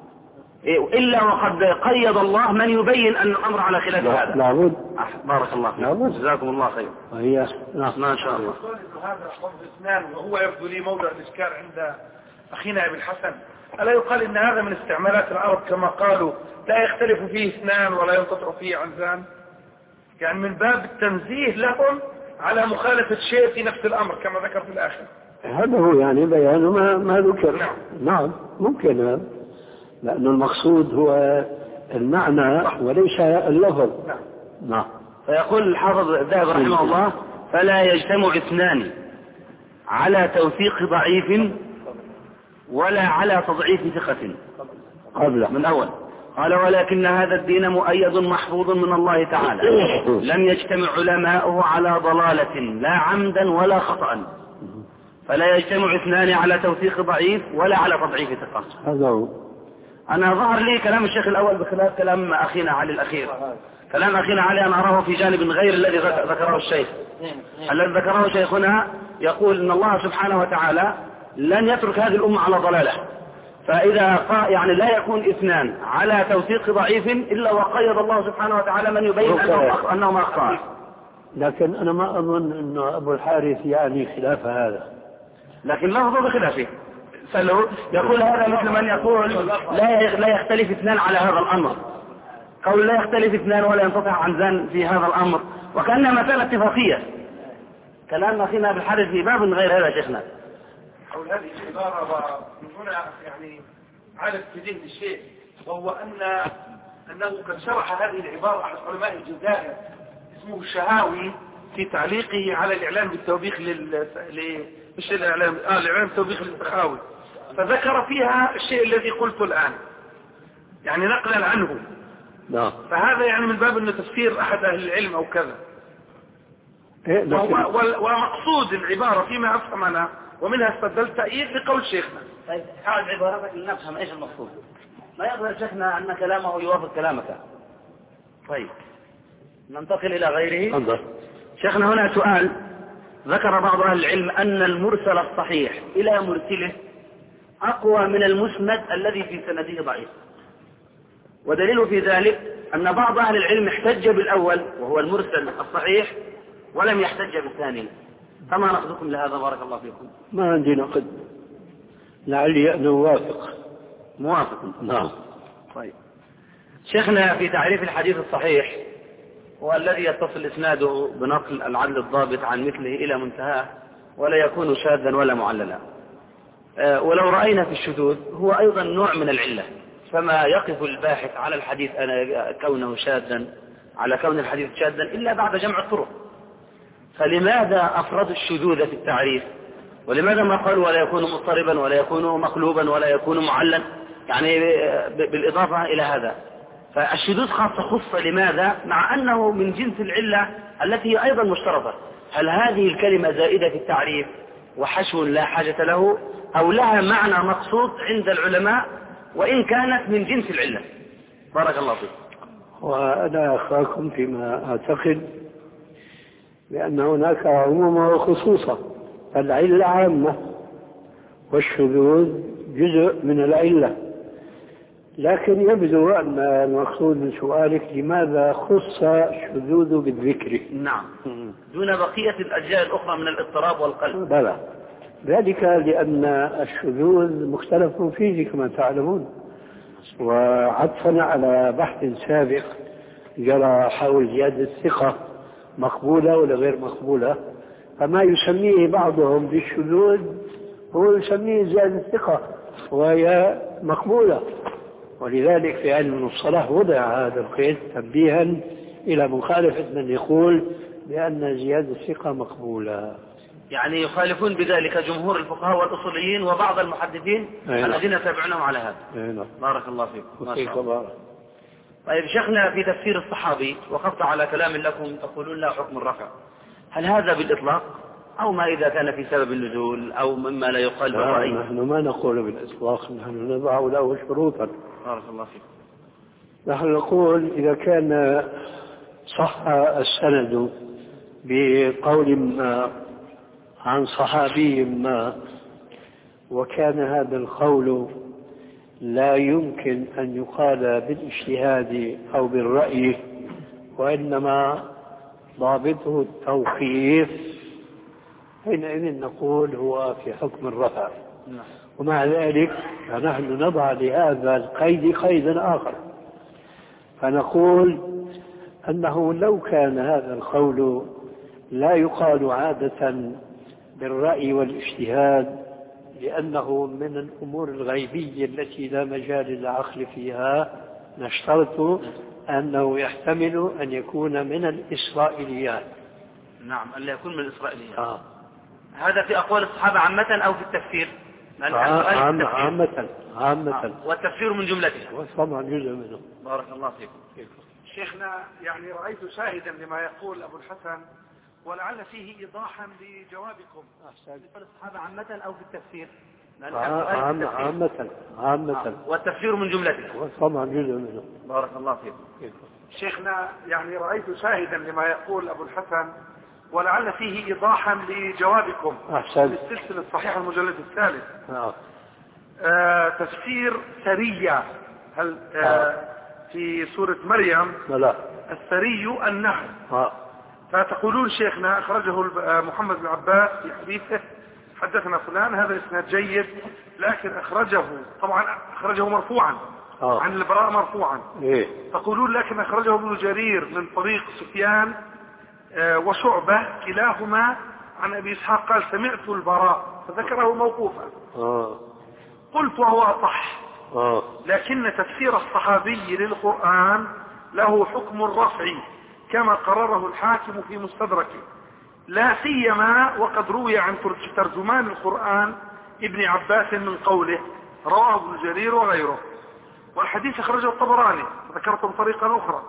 إلا وقد قيد الله من يبين أن الأمر على خلاف هذا. لابد. بارك الله فيك. جزاكم الله خير. وهي نعم ما شاء الله. هذا لفظ اثنان، وهو يبدو لي موضع الإشكال عند أخينا أبي الحسن. ألا يقال إن هذا من استعمالات العرب كما قالوا لا يختلف فيه اثنان ولا ينقطع فيه عنزان، يعني من باب التنزيه لهم على مخالفة شيء في نفس الأمر كما ذكر في الآخر. هذا هو يعني بيان ما, ما ذكر. نعم. نعم ممكن هذا، لأن المقصود هو المعنى وليس اللفظ. نعم. نعم. فيقول الحافظ الذهبي رحمه الله: فلا يجتمع اثنان على توثيق ضعيف ولا على تضعيف ثقة. قبل من أول قال: ولكن هذا الدين مؤيد محفوظ من الله تعالى، لم يجتمع علماؤه على ضلالة لا عمدا ولا خطأ، فلا يجتمع اثنان على توثيق ضعيف ولا على تضعيف ثقة. هذا هو. أنا ظهر لي كلام الشيخ الأول بخلاف كلام أخينا علي الأخير. كلام أخينا علي أنا أراه في جانب غير الذي ذكره الشيخ. الذي ذكره شيخنا يقول إن الله سبحانه وتعالى لن يترك هذه الأمة على ضلالة، فإذا يعني لا يكون اثنان على توثيق ضعيف إلا وقيد الله سبحانه وتعالى من يبين أنهم أخطأ. لكن أنا ما أظن أن أبو الحارث يعني خلاف هذا، لكن لفظه بخلافه. يقول هذا مثل من يقول لا لا يختلف اثنان على هذا الأمر، قول لا يختلف اثنان ولا ينقطع عن ذن في هذا الأمر، وكأنها مسألة اتفاقية. كلام أخينا أبو الحارث في باب غير هذا شيخنا. حول هذه العبارة ومن هنا يعني عادت في ذهن الشيء، وهو أن أنه قد شرح هذه العبارة أحد علماء الجزائر اسمه الشهاوي في تعليقه على الإعلام بالتوبيخ لل مش الإعلام آه الإعلام بالتوبيخ للسخاوي، فذكر فيها الشيء الذي قلته الآن يعني نقلا عنه. نعم. فهذا يعني من باب أنه تفسير أحد أهل العلم أو كذا. إيه ومقصود العبارة فيما أفهم أنا ومنها استدلت تأييد بقول شيخنا. طيب حاول عبارتك لنفهم إيش المقصود. ما يقدر شيخنا أن كلامه يوافق كلامك. طيب ننتقل إلى غيره. انظر. شيخنا هنا سؤال. ذكر بعض أهل العلم أن المرسل الصحيح إلى مرسله أقوى من المسند الذي في سنده ضعيف، ودليل في ذلك أن بعض أهل العلم احتج بالأول وهو المرسل الصحيح ولم يحتج بالثاني. فما نقدكم لهذا بارك الله فيكم؟ ما عندي نقد، لعلي أن أوافق. موافق. نعم. طيب شيخنا في تعريف الحديث الصحيح هو الذي يتصل إسناده بنقل العدل الضابط عن مثله إلى منتهاه ولا يكون شاذا ولا معللا. أه ولو رأينا في الشذوذ هو أيضا نوع من العلة، فما يقف الباحث على الحديث أنا كونه شاذا على كون الحديث شاذا إلا بعد جمع الطرق. فلماذا أفرد الشذوذ في التعريف؟ ولماذا ما قالوا ولا يكون مضطربا ولا يكون مقلوبا ولا يكون معلا، يعني بالإضافة إلى هذا؟ فالشذوذ خاصة خصة لماذا؟ مع أنه من جنس العلة التي هي أيضا مشترطة. هل هذه الكلمة زائدة في التعريف وحشو لا حاجة له، أو لها معنى مقصود عند العلماء وإن كانت من جنس العلة؟ بارك الله فيك. وأنا أخاكم فيما أعتقد بأن هناك عموما وخصوصا. العلة عامة والشذوذ جزء من العلة، لكن يبدو أن المقصود من سؤالك لماذا خص الشذوذ بالذكر؟ نعم، دون بقية الأجزاء الأخرى من الاضطراب والقلب. بلى، ذلك لأن الشذوذ مختلف فيه كما تعلمون، وعطفا على بحث سابق جرى حول زيادة الثقة مقبولة ولا غير مقبولة، فما يسميه بعضهم بالشذوذ هو يسميه زيادة الثقة وهي مقبولة. ولذلك في علم المصطلح وضع هذا القيد تنبيها إلى مخالفة من يقول بأن زيادة الثقة مقبولة. يعني يخالفون بذلك جمهور الفقهاء والأصوليين وبعض المحدثين الذين يتابعونهم على هذا. أينا. بارك الله فيكم. ما شاء الله. طيب شيخنا في تفسير الصحابي وقفت على كلام لكم تقولون لا حكم الرفع، هل هذا بالإطلاق أو ما إذا كان في سبب النزول أو مما لا يقال بالرأي؟ نحن ما نقول بالإطلاق، نحن نضع له شروطا. بارك الله فيكم. نحن نقول إذا كان صح السند بقول ما عن صحابي ما وكان هذا القول لا يمكن أن يقال بالاجتهاد أو بالرأي وإنما ضابطه التوقيف، حينئذ نقول هو في حكم الرفع. ومع ذلك فنحن نضع لهذا القيد قيدا آخر، فنقول أنه لو كان هذا القول لا يقال عادة بالرأي والاجتهاد لأنه من الأمور الغيبية التي لا مجال للعقل فيها، نشترط أنه يحتمل أن يكون من الإسرائيليات. نعم، ألا يكون من الإسرائيليات. آه. هذا في أقوال الصحابة عامة أو في التفسير؟ آه عامة عامة, عامة. آه. والتفسير من جملتها طبعا جزء منه. بارك الله فيكم. شيخنا يعني رأيت شاهدا لما يقول أبو الحسن ولعل فيه إيضاحا لجوابكم. أحسن. الصحابة عامة أو في التفسير؟ عامة عامة عامة والتفسير من جملته. طبعا جزء منه. بارك الله فيكم. شيخنا يعني رأيت شاهدا لما يقول أبو الحسن ولعل فيه إيضاحا لجوابكم. أحسن. السلسلة الصحيحة المجلد الثالث. آه. آه تفسير سرية هل آه آه. في سورة مريم. لا. السري النهر. آه. فتقولون شيخنا أخرجه محمد بن عباس في حديثه حدثنا فلان، هذا اسناد جيد، لكن أخرجه طبعا أخرجه مرفوعا آه. عن البراء مرفوعا. إيه؟ تقولون لكن أخرجه ابن جرير من طريق سفيان آه وشعبة كلاهما عن أبي إسحاق قال سمعت البراء فذكره موقوفا. آه. قلت وهو أصح. آه. لكن تفسير الصحابي للقرآن له حكم الرفع كما قرره الحاكم في مستدركه، لا سيما وقد روي عن ترجمان القرآن ابن عباس من قوله رواه ابن جرير وغيره. والحديث أخرجه الطبراني ذكرته بطريقة أخرى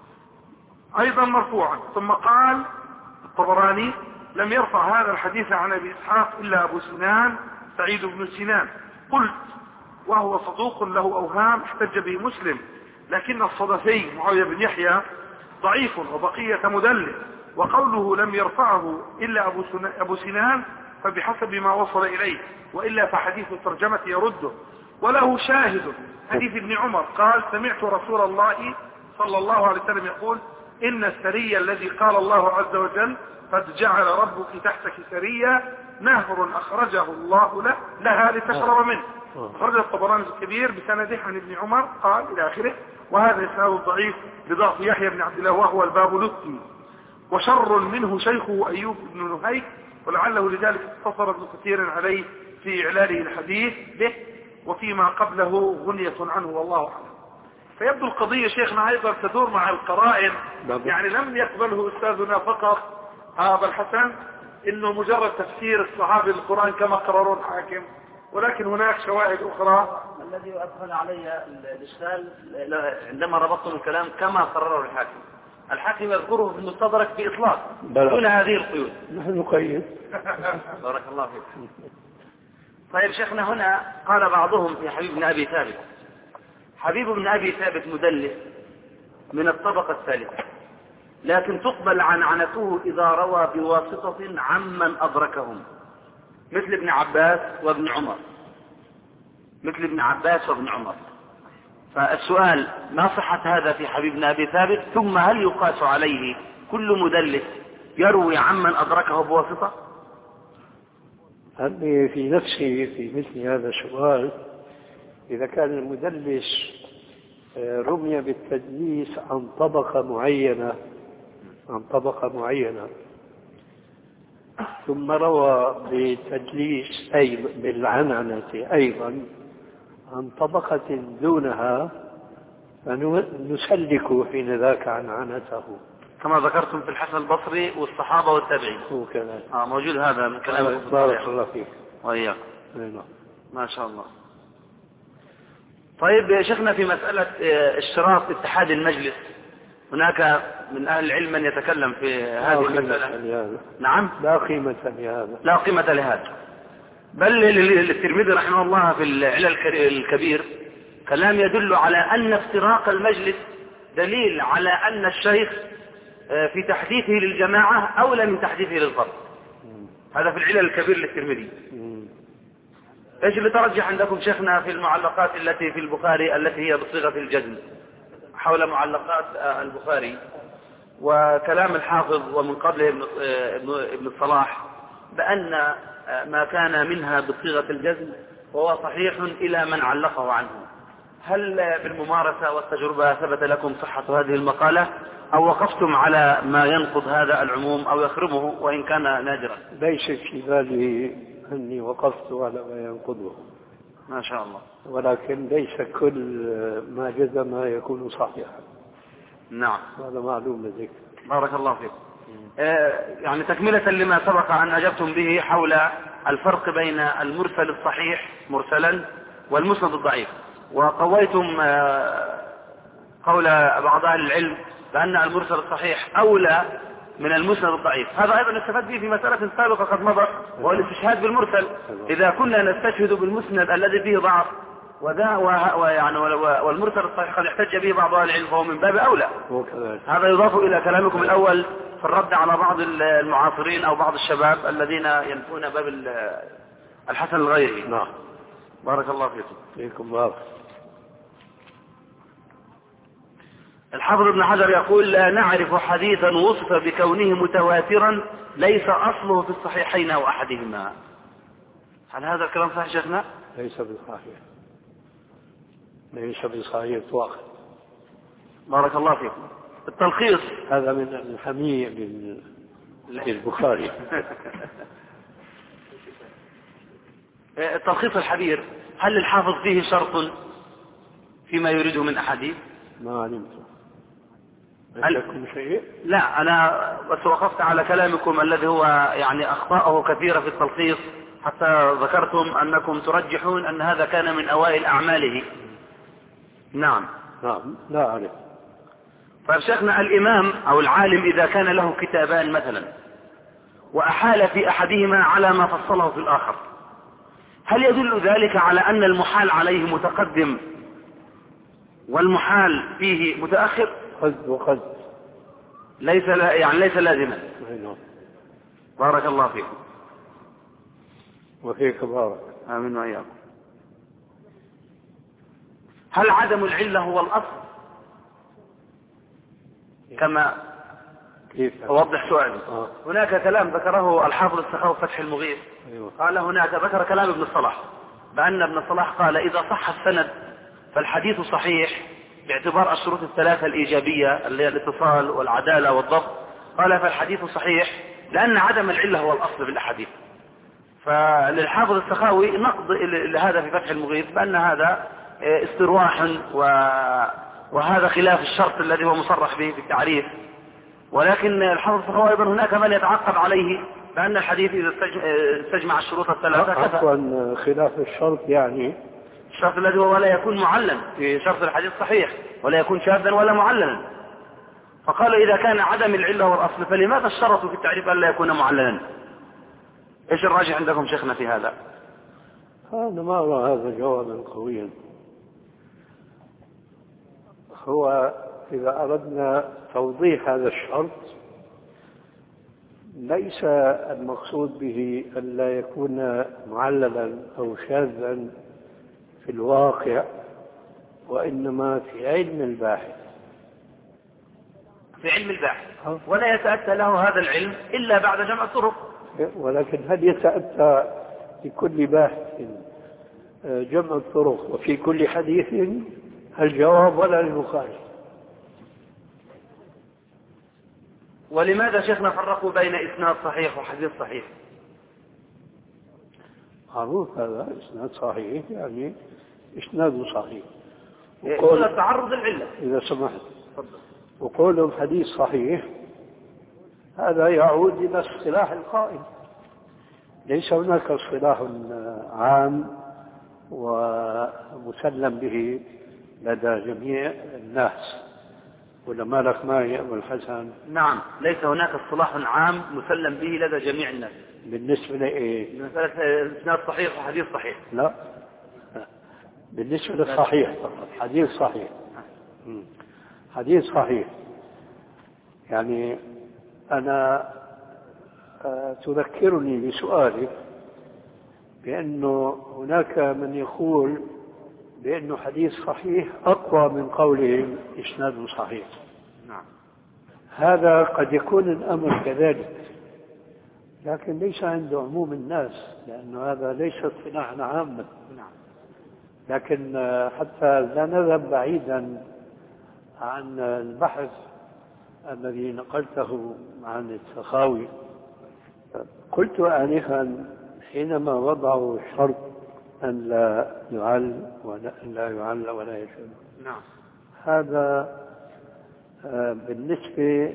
أيضا مرفوعا. ثم قال الطبراني لم يرفع هذا الحديث عن أبي إسحاق إلا أبو سنان سعيد بن سنان. قلت وهو صدوق له أوهام احتج به مسلم، لكن الصدفي معاوية بن يحيى ضعيف وبقية مدلس، وقوله لم يرفعه إلا أبو, أبو سنان فبحسب ما وصل إليه، وإلا فحديث الترجمة يرده. وله شاهد حديث ابن عمر قال سمعت رسول الله صلى الله عليه وسلم يقول إن السرية الذي قال الله عز وجل قد جعل ربك تحتك سرية نهر أخرجه الله له لها لتشرب منه. خرج الطبراني الكبير بسنده عن ابن عمر قال إلى آخره، وهذا إسناد ضعيف بضعف يحيى بن عبد الله وهو الباب لطي، وشر منه شيخه أيوب بن نهيك، ولعله لذلك اقتصر ابن كثير عليه في إعلاله الحديث به، وفيما قبله غنية عنه والله أعلم. فيبدو القضية شيخنا أيضا تدور مع القرائن، يعني لم يقبله أستاذنا فقط أبا الحسن إنه مجرد تفسير الصحابي للقرآن كما قرروا الحاكم، ولكن هناك شواهد أخرى. الذي أدخل علي الإشكال عندما ربطتم الكلام كما قرره الحاكم. الحاكم يذكره في المستدرك بإطلاق دون هذه القيود. نحن نقيد. بارك الله فيك. طيب شيخنا هنا قال بعضهم في حبيب بن أبي ثابت، حبيب بن أبي ثابت مدلس من الطبقة الثالثة، لكن تقبل عنعنته إذا روى بواسطة عمن أدركهم مثل ابن عباس وابن عمر مثل ابن عباس وابن عمر. فالسؤال ما صحة هذا في حبيب بن أبي ثابت؟ ثم هل يقاس عليه كل مدلس يروي عمن أدركه بواسطة؟ هل في نفسي في مثل هذا السؤال إذا كان المدلس رمي بالتدليس عن طبقة معينة عن طبقة معينة ثم روى بتدليس أي بالعنعنة أيضا عن طبقة دونها فنسلك حين ذاك عنعنته كما ذكرتم في الحسن البصري والصحابة والتابعين. آه موجود هذا من كلام بارك الله فيك وإياك. ما شاء الله. طيب يا شيخنا في مسألة اشتراط اتحاد المجلس، هناك من أهل العلم من يتكلم في هذه المسألة. نعم لا قيمة لهذا لا قيمة لهذا بل الترمذي رحمه الله في العلل الكبير كلام يدل على أن افتراق المجلس دليل على أن الشيخ في تحديثه للجماعة أولى من تحديثه للفرد. هذا في العلل الكبير للترمذي. ايش اللي ترجح عندكم شيخنا في المعلقات التي في البخاري التي هي بصيغة الجزم حول معلقات البخاري وكلام الحافظ ومن قبله ابن ابن الصلاح بأن ما كان منها بصيغة الجزم وهو صحيح إلى من علقه عنه؟ هل بالممارسة والتجربة ثبت لكم صحة هذه المقالة أو وقفتم على ما ينقض هذا العموم أو يخرمه وإن كان نادرا؟ ليس في بالي أني وقفت على ما ينقضه ما شاء الله، ولكن ليس كل ما جزم يكون صحيحا. نعم هذا معلوم لديك. بارك الله فيك. آه يعني تكملة لما سبق أن أجبتم به حول الفرق بين المرسل الصحيح مرسلا والمسند الضعيف، وقويتم آه قول بعض أهل العلم بأن المرسل الصحيح أولى من المسند الضعيف. هذا أيضا نستفاد به في مسألة سابقة قد مضت، وهو الاستشهاد بالمرسل. إذا كنا نستشهد بالمسند الذي فيه ضعف وذا ويعني والمرسل الصحيح قد احتج به بعض أهل العلم فهو من باب أولى. هذا يضاف إلى كلامكم الأول في الرد على بعض المعاصرين أو بعض الشباب الذين ينفون باب الحسن الغيري. نعم. بارك الله فيكم. فيكم بارك. الحافظ ابن حجر يقول: لا نعرف حديثا وصف بكونه متواترا ليس أصله في الصحيحين أو أحدهما. هل هذا الكلام صحيح شيخنا؟ ليس بالصحيح، ليس بالصحيح إطلاقا. بارك الله فيكم. التلخيص هذا من الحمية للبخاري. التلخيص الحبير، هل الحافظ فيه شرط فيما يريده من أحاديث؟ ما علمت. هل... شيء؟ لا، أنا بس وقفت على كلامكم الذي هو يعني أخطاءه كثيرة في التلخيص، حتى ذكرتم أنكم ترجحون أن هذا كان من أوائل أعماله. نعم. نعم، لا أعرف. فشيخنا، الإمام أو العالم إذا كان له كتابان مثلا وأحال في أحدهما على ما فصله في الآخر، هل يدل ذلك على أن المحال عليه متقدم والمحال فيه متأخر؟ قد وقد ليس لا يعني ليس لازما. بارك الله فيكم. وفيك بارك. آمين وإياكم. هل عدم العلة هو الأصل كما كيف أوضح سؤالي؟ آه. هناك كلام ذكره الحافظ السخاوي فتح المغيث. أيوة. قال هناك ذكر كلام ابن الصلاح بأن ابن الصلاح قال: إذا صح السند فالحديث صحيح باعتبار الشروط الثلاثة الإيجابية اللي هي الاتصال والعدالة والضبط. قال: فالحديث صحيح لأن عدم العلة هو الأصل في الأحاديث. فللحافظ السخاوي نقض لهذا في فتح المغيث بأن هذا استرواح وهذا خلاف الشرط الذي هو مصرح به في التعريف. ولكن الحافظ السخاوي أيضا هناك من يتعقب عليه بأن الحديث إذا استجمع الشروط الثلاثة كفى. عفوا، خلاف الشرط يعني الشرط الذي هو ولا يكون معللا في شرط الحديث صحيح ولا يكون شاذا ولا معللا. فقالوا إذا كان عدم العلة هو الأصل فلماذا اشترطوا في التعريف ألا يكون معللا؟ إيش الراجح عندكم شيخنا في هذا؟ أنا ما أرى هذا جوابا قويا. هو إذا أردنا توضيح هذا الشرط ليس المقصود به ألا يكون معللا أو شاذا في الواقع، وإنما في علم الباحث. في علم الباحث ولا يتأتى له هذا العلم إلا بعد جمع الطرق. ولكن هل يتأتى في كل باحث جمع الطرق وفي كل حديث؟ الجواب ولا للبخاري. ولماذا شيخنا فرقوا بين إسناد صحيح وحديث صحيح؟ معروف هذا إسناد صحيح يعني إسناد صحيح. وقول التعرض العلة إذا سمحت. وقول الحديث صحيح هذا يعود إلى اصطلاح القائل. ليس هناك اصطلاح عام ومسلم به لدى جميع الناس. ولا مالك معي أبو الحسن؟ نعم، ليس هناك اصطلاح عام مسلم به لدى جميع الناس. بالنسبة لإيه؟ مسألة إسناد صحيح وحديث صحيح. لا، بالنسبة للصحيح فقط. حديث صحيح. حديث صحيح يعني أنا تذكرني بسؤالك بأنه هناك من يقول بأنه حديث صحيح أقوى من قولهم إسناد صحيح. نعم. هذا قد يكون الأمر كذلك، لكن ليس عند عموم الناس، لأنه هذا ليس اصطلاحا عاما. نعم. لكن حتى لا نذهب بعيدا عن البحث الذي نقلته عن السخاوي، قلت آنفا حينما وضعوا الشرط أن لا يعل ولا لا يعل ولا يشد. نعم. هذا بالنسبة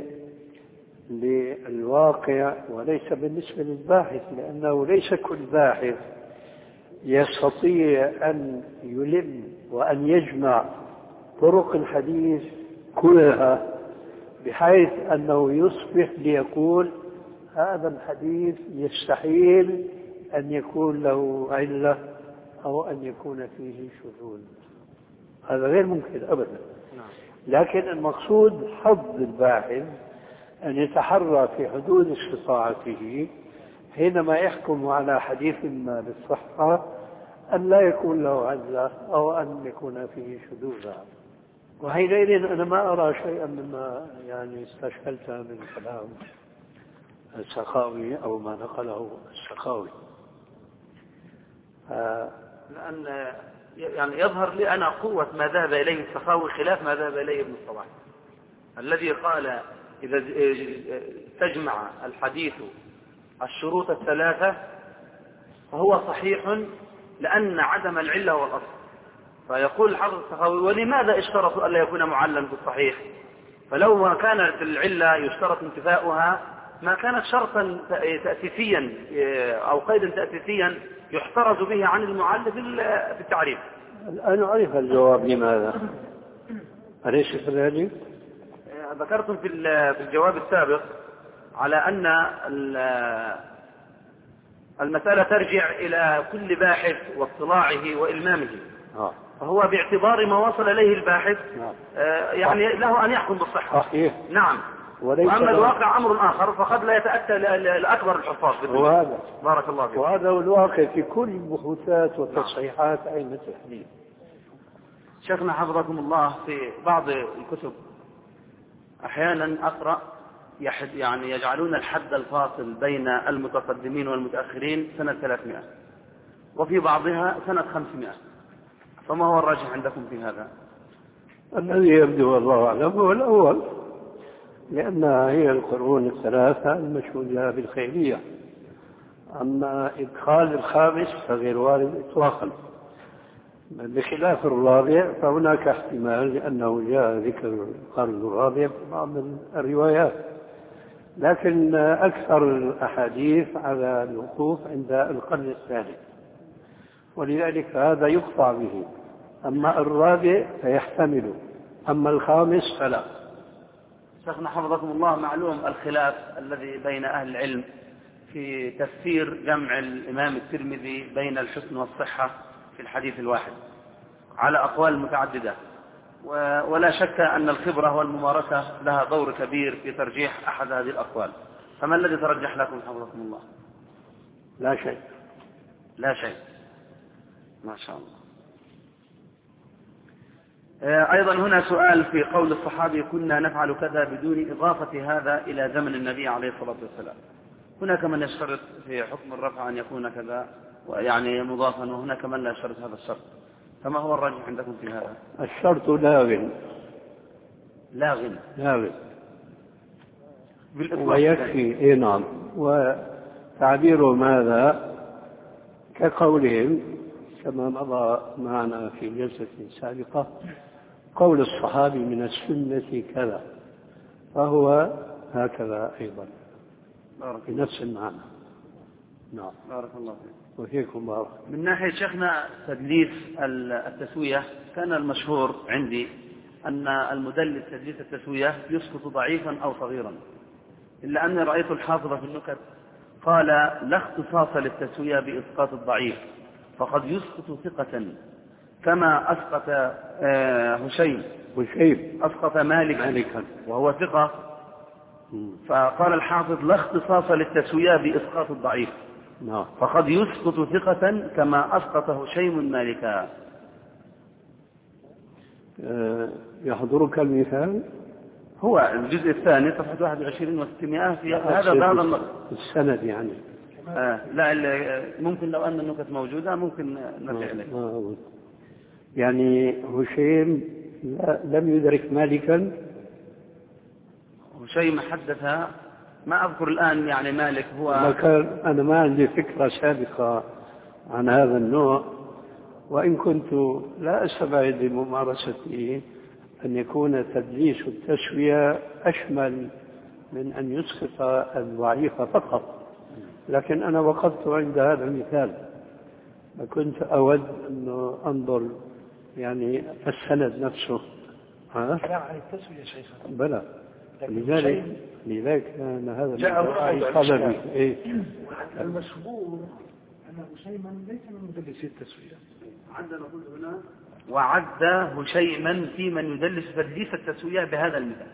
للواقع وليس بالنسبة للباحث، لأنه ليس كل باحث يستطيع أن يلم وأن يجمع طرق الحديث كلها بحيث أنه يصبح ليقول هذا الحديث يستحيل أن يكون له علة أو أن يكون فيه شذوذ. هذا غير ممكن أبدا. لكن المقصود حظ الباحث أن يتحرى في حدود استطاعته حينما يحكم على حديث ما بالصحة أن لا يكون له علة أو أن يكون فيه شذوذ. وحينئذ أنا ما أرى شيئا مما يعني استشكلت من كلام السخاوي أو ما نقله السخاوي. آه لأن يعني يظهر لي أنا قوة ما ذهب إليه السخاوي خلاف ما ذهب إليه ابن الصلاح، الذي قال إذا تجمع الحديث الشروط الثلاثة فهو صحيح لأن عدم العلة هو الأصل. فيقول الحافظ السخاوي ولماذا اشترطوا ألا يكون معلم بالصحيح؟ فلو ما كانت العلة يشترط انتفاؤها ما كانت شرطا تأسيسيا أو قيدا تأسيسيا يحترز به عن المعلم في التعريف. الآن أعرف الجواب لماذا. أليس كذلك؟ ذكرتم في الجواب السابق على أن المسألة ترجع إلى كل باحث واطلاعه وإلمامه. آه. فهو باعتبار ما وصل إليه الباحث آه يعني له أن يحكم بالصحة. صحيح. نعم. وأما الواقع أمر آخر فقد لا يتأتى لأكبر الحفاظ. وهذا بارك الله فيك. وهذا هو الواقع في كل البحوثات والتصحيحات أئمة التحديث. شيخنا حفظكم الله في بعض الكتب أحيانا أقرأ يحد يعني يجعلون الحد الفاصل بين المتقدمين والمتأخرين سنة ثلاثمائة وفي بعضها سنة خمسمائة، فما هو الراجح عندكم في هذا؟ الذي يبدو والله أعلم هو الأول، لأنها هي القرون الثلاثة المشهود لها بالخيرية. أما إدخال الخامس فغير وارد إطلاقا، بخلاف الرابع فهناك احتمال لأنه جاء ذكر القرن الرابع في بعض الروايات، لكن أكثر الأحاديث على الوقوف عند القرن الثاني، ولذلك هذا يقطع به. أما الرابع فيحتمل، أما الخامس فلا. شيخنا حفظكم الله، معلوم الخلاف الذي بين أهل العلم في تفسير جمع الإمام الترمذي بين الحسن والصحة في الحديث الواحد على أقوال متعددة، ولا شك أن الخبرة والممارسة لها دور كبير في ترجيح أحد هذه الأقوال. فما الذي ترجح لكم حفظكم الله؟ لا شيء. لا شيء. ما شاء الله. أيضا هنا سؤال في قول الصحابي كنا نفعل كذا بدون إضافة هذا إلى زمن النبي عليه الصلاة والسلام. هناك من يشترط في حكم الرفع أن يكون كذا يعني مضافا، وهناك من لا يشترط هذا الشرط، فما هو الراجح عندكم في هذا؟ الشرط لاغ. لاغ. لاغ. ويكفي. إيه نعم. وتعبير ماذا كقولهم كما مضى معنا في جلسة سابقة، قول الصحابي من السنة كذا، فهو هكذا أيضا بنفس المعنى. نعم. بارك الله فيك. وفيكم بارك. من ناحية شيخنا تدليس التسوية، كان المشهور عندي أن المدلس تدليس التسوية يسقط ضعيفا أو صغيرا، إلا أني رأيت الحافظ في النكت قال لا اختصاص للتسوية بإسقاط الضعيف، فقد يسقط ثقة كما أسقط هشيم هشيم أسقط مالكا مالكا وهو ثقة. فقال الحافظ لا اختصاص للتسوية بإسقاط الضعيف، نعم، فقد يسقط ثقة كما أسقط هشيم مالكا. أه يحضرك المثال؟ هو الجزء الثاني صفحة واحد وعشرين وستمائة في هذا هذا السند يعني. آه لا ممكن لو أن النكت موجودة ممكن نرجع إليه. آه يعني هشيم لم يدرك مالكا. هشيم حدث، ما أذكر الآن يعني مالك هو كان أنا ما عندي فكرة سابقة عن هذا النوع، وإن كنت لا أستبعد بممارسته أن يكون تدليس التسوية أشمل من أن يسقط الضعيف فقط، لكن أنا وقفت عند هذا المثال، فكنت أود أن أنظر يعني السند نفسه. ها؟ كلام عن التسوية شيخنا. بلى. لذلك لذلك كان هذا جاء طلبي إيه؟ المشهور أن هشيما ليس من مدلسي التسوية. عندنا نقول هنا وعد هشيما في من يدلس تدليس التسوية بهذا المثال.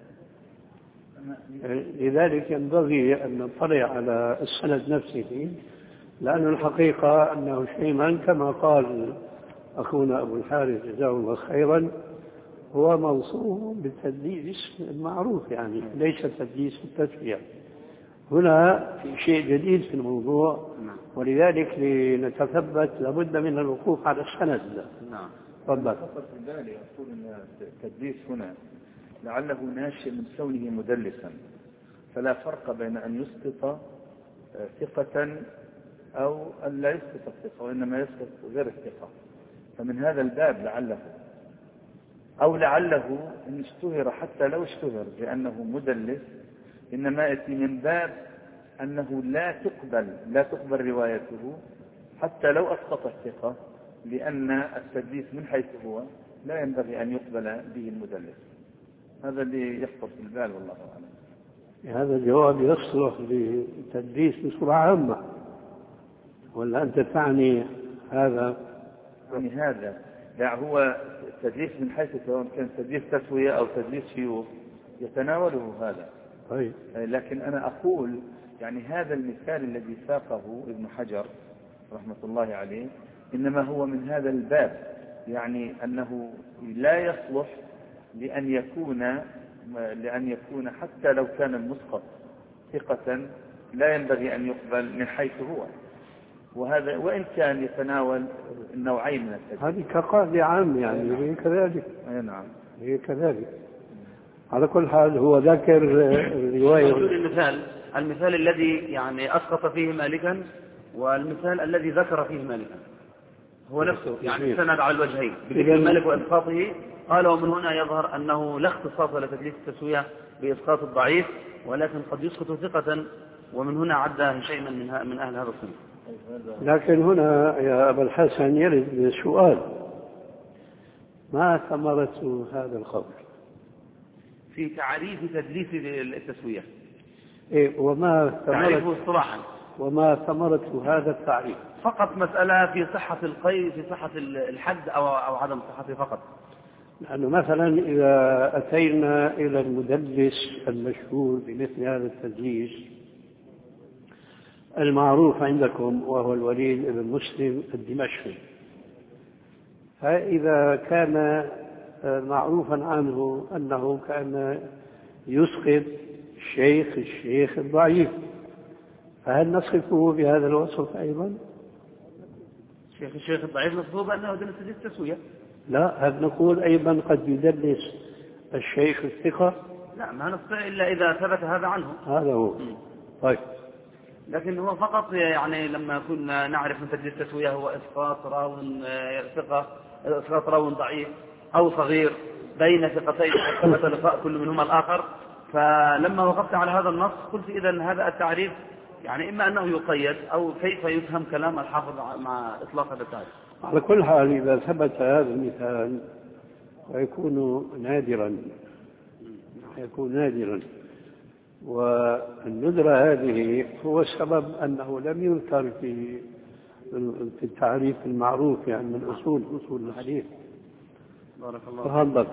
لذلك ينبغي أن نطلع على السند نفسه، لأن الحقيقة أن هشيما كما قال أخونا أبو الحارث جزاه الله خيرا هو موصوف بالتدليس المعروف، يعني ليس تدليس التسوية. هنا في شيء جديد في الموضوع، ولذلك لنتثبت لابد من الوقوف على السند. نعم. تفضل. فقط في بالي أقول أن التدليس هنا لعله ناشئ من كونه مدلسا، فلا فرق بين أن يسقط ثقة أو أن لا يسقط الثقة، وإنما يسقط غير الثقة. فمن هذا الباب لعله أو لعله إن اشتهر، حتى لو اشتهر بأنه مدلس، إنما يأتي من باب أنه لا تقبل لا تقبل روايته حتى لو أسقط الثقة، لأن التدليس من حيث هو لا ينبغي أن يقبل به المدلس. هذا اللي يخطر في البال والله أعلم. هذا الجواب يصلح للتدليس بصورة عامة، ولا أنت تعني هذا؟ يعني هذا لا، هو التدليس من حيث سواء كان تدليس تسوية أو تدليس شيوخ يتناوله هذا. طيب. لكن أنا أقول يعني هذا المثال الذي ساقه ابن حجر رحمة الله عليه إنما هو من هذا الباب، يعني أنه لا يصلح لأن يكون لأن يكون حتى لو كان المسقط ثقة لا ينبغي أن يقبل من حيث هو، وهذا وإن كان يتناول النوعين من التدليس. هذه كقاعدة عام، يعني هي كذلك. أي نعم هي كذلك. على كل حال هو ذكر الرواية. المثال المثال الذي يعني أسقط فيه مالكا والمثال الذي ذكر فيه مالكا هو نفسه، يعني سند على الوجهين بذكر مالك وإسقاطه. قال ومن هنا يظهر أنه لا اختصاص لتدليس التسوية بإسقاط الضعيف، ولكن قد يسقط ثقة، ومن هنا عد هشيما من من أهل هذا الصنف. لكن هنا يا أبا الحسن يرد سؤال: ما ثمرة هذا القول في تعريف تدليس التسوية؟ إيه وما تعريفه اصطلاحا، وما ثمرة هذا التعريف؟ فقط مسألة في صحة القيد، في صحة الحد أو أو عدم صحته فقط. لأنه مثلا إذا أتينا إلى المدلس المشهور بمثل هذا التدليس المعروف عندكم وهو الوليد بن مسلم الدمشقي، فإذا كان معروفا عنه أنه كان يسقط الشيخ الشيخ الضعيف، فهل نصفه بهذا الوصف أيضا؟ الشيخ الشيخ الضعيف نصفه بأنه دلس التسوية؟ لا، هل نقول أيضا قد يدلس الشيخ الثقة؟ لا، ما نستطيع إلا إذا ثبت هذا عنه. هذا هو. طيب. لكن هو فقط يعني لما كنا نعرف من تدليس التسوية هو إسقاط راو ثقة، إسقاط راو ضعيف أو صغير بين ثقتين ثبت لقاء كل منهما الآخر. فلما وقفت على هذا النص قلت إذن هذا التعريف يعني إما أنه يقيد أو كيف يفهم كلام الحافظ مع إطلاق هذا التعريف. على كل حال إذا ثبت هذا المثال ويكون نادرا يكون نادرا والندرة هذه هو السبب أنه لم يذكر في في التعريف المعروف يعني من أصول أصول الحديث. بارك الله. تفضل.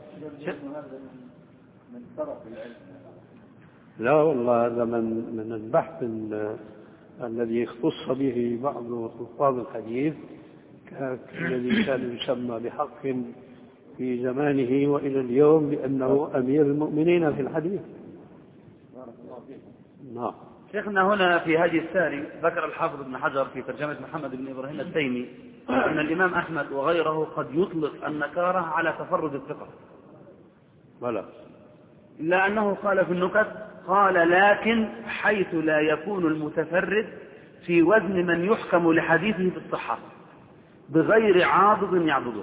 من طرف العلم. لا والله هذا من من البحث الذي اختص به بعض حفاظ الحديث الذي كان يسمى بحق في زمانه وإلى اليوم بأنه أمير المؤمنين في الحديث. نعم. شيخنا هنا في هذه الساري ذكر الحافظ ابن حجر في ترجمة محمد بن إبراهيم التيمي أن الإمام أحمد وغيره قد يطلق النكارة على تفرد الثقة. ولا إلا أنه قال في النكت قال لكن حيث لا يكون المتفرد في وزن من يحكم لحديثه بالصحة بغير عاضد يعضده.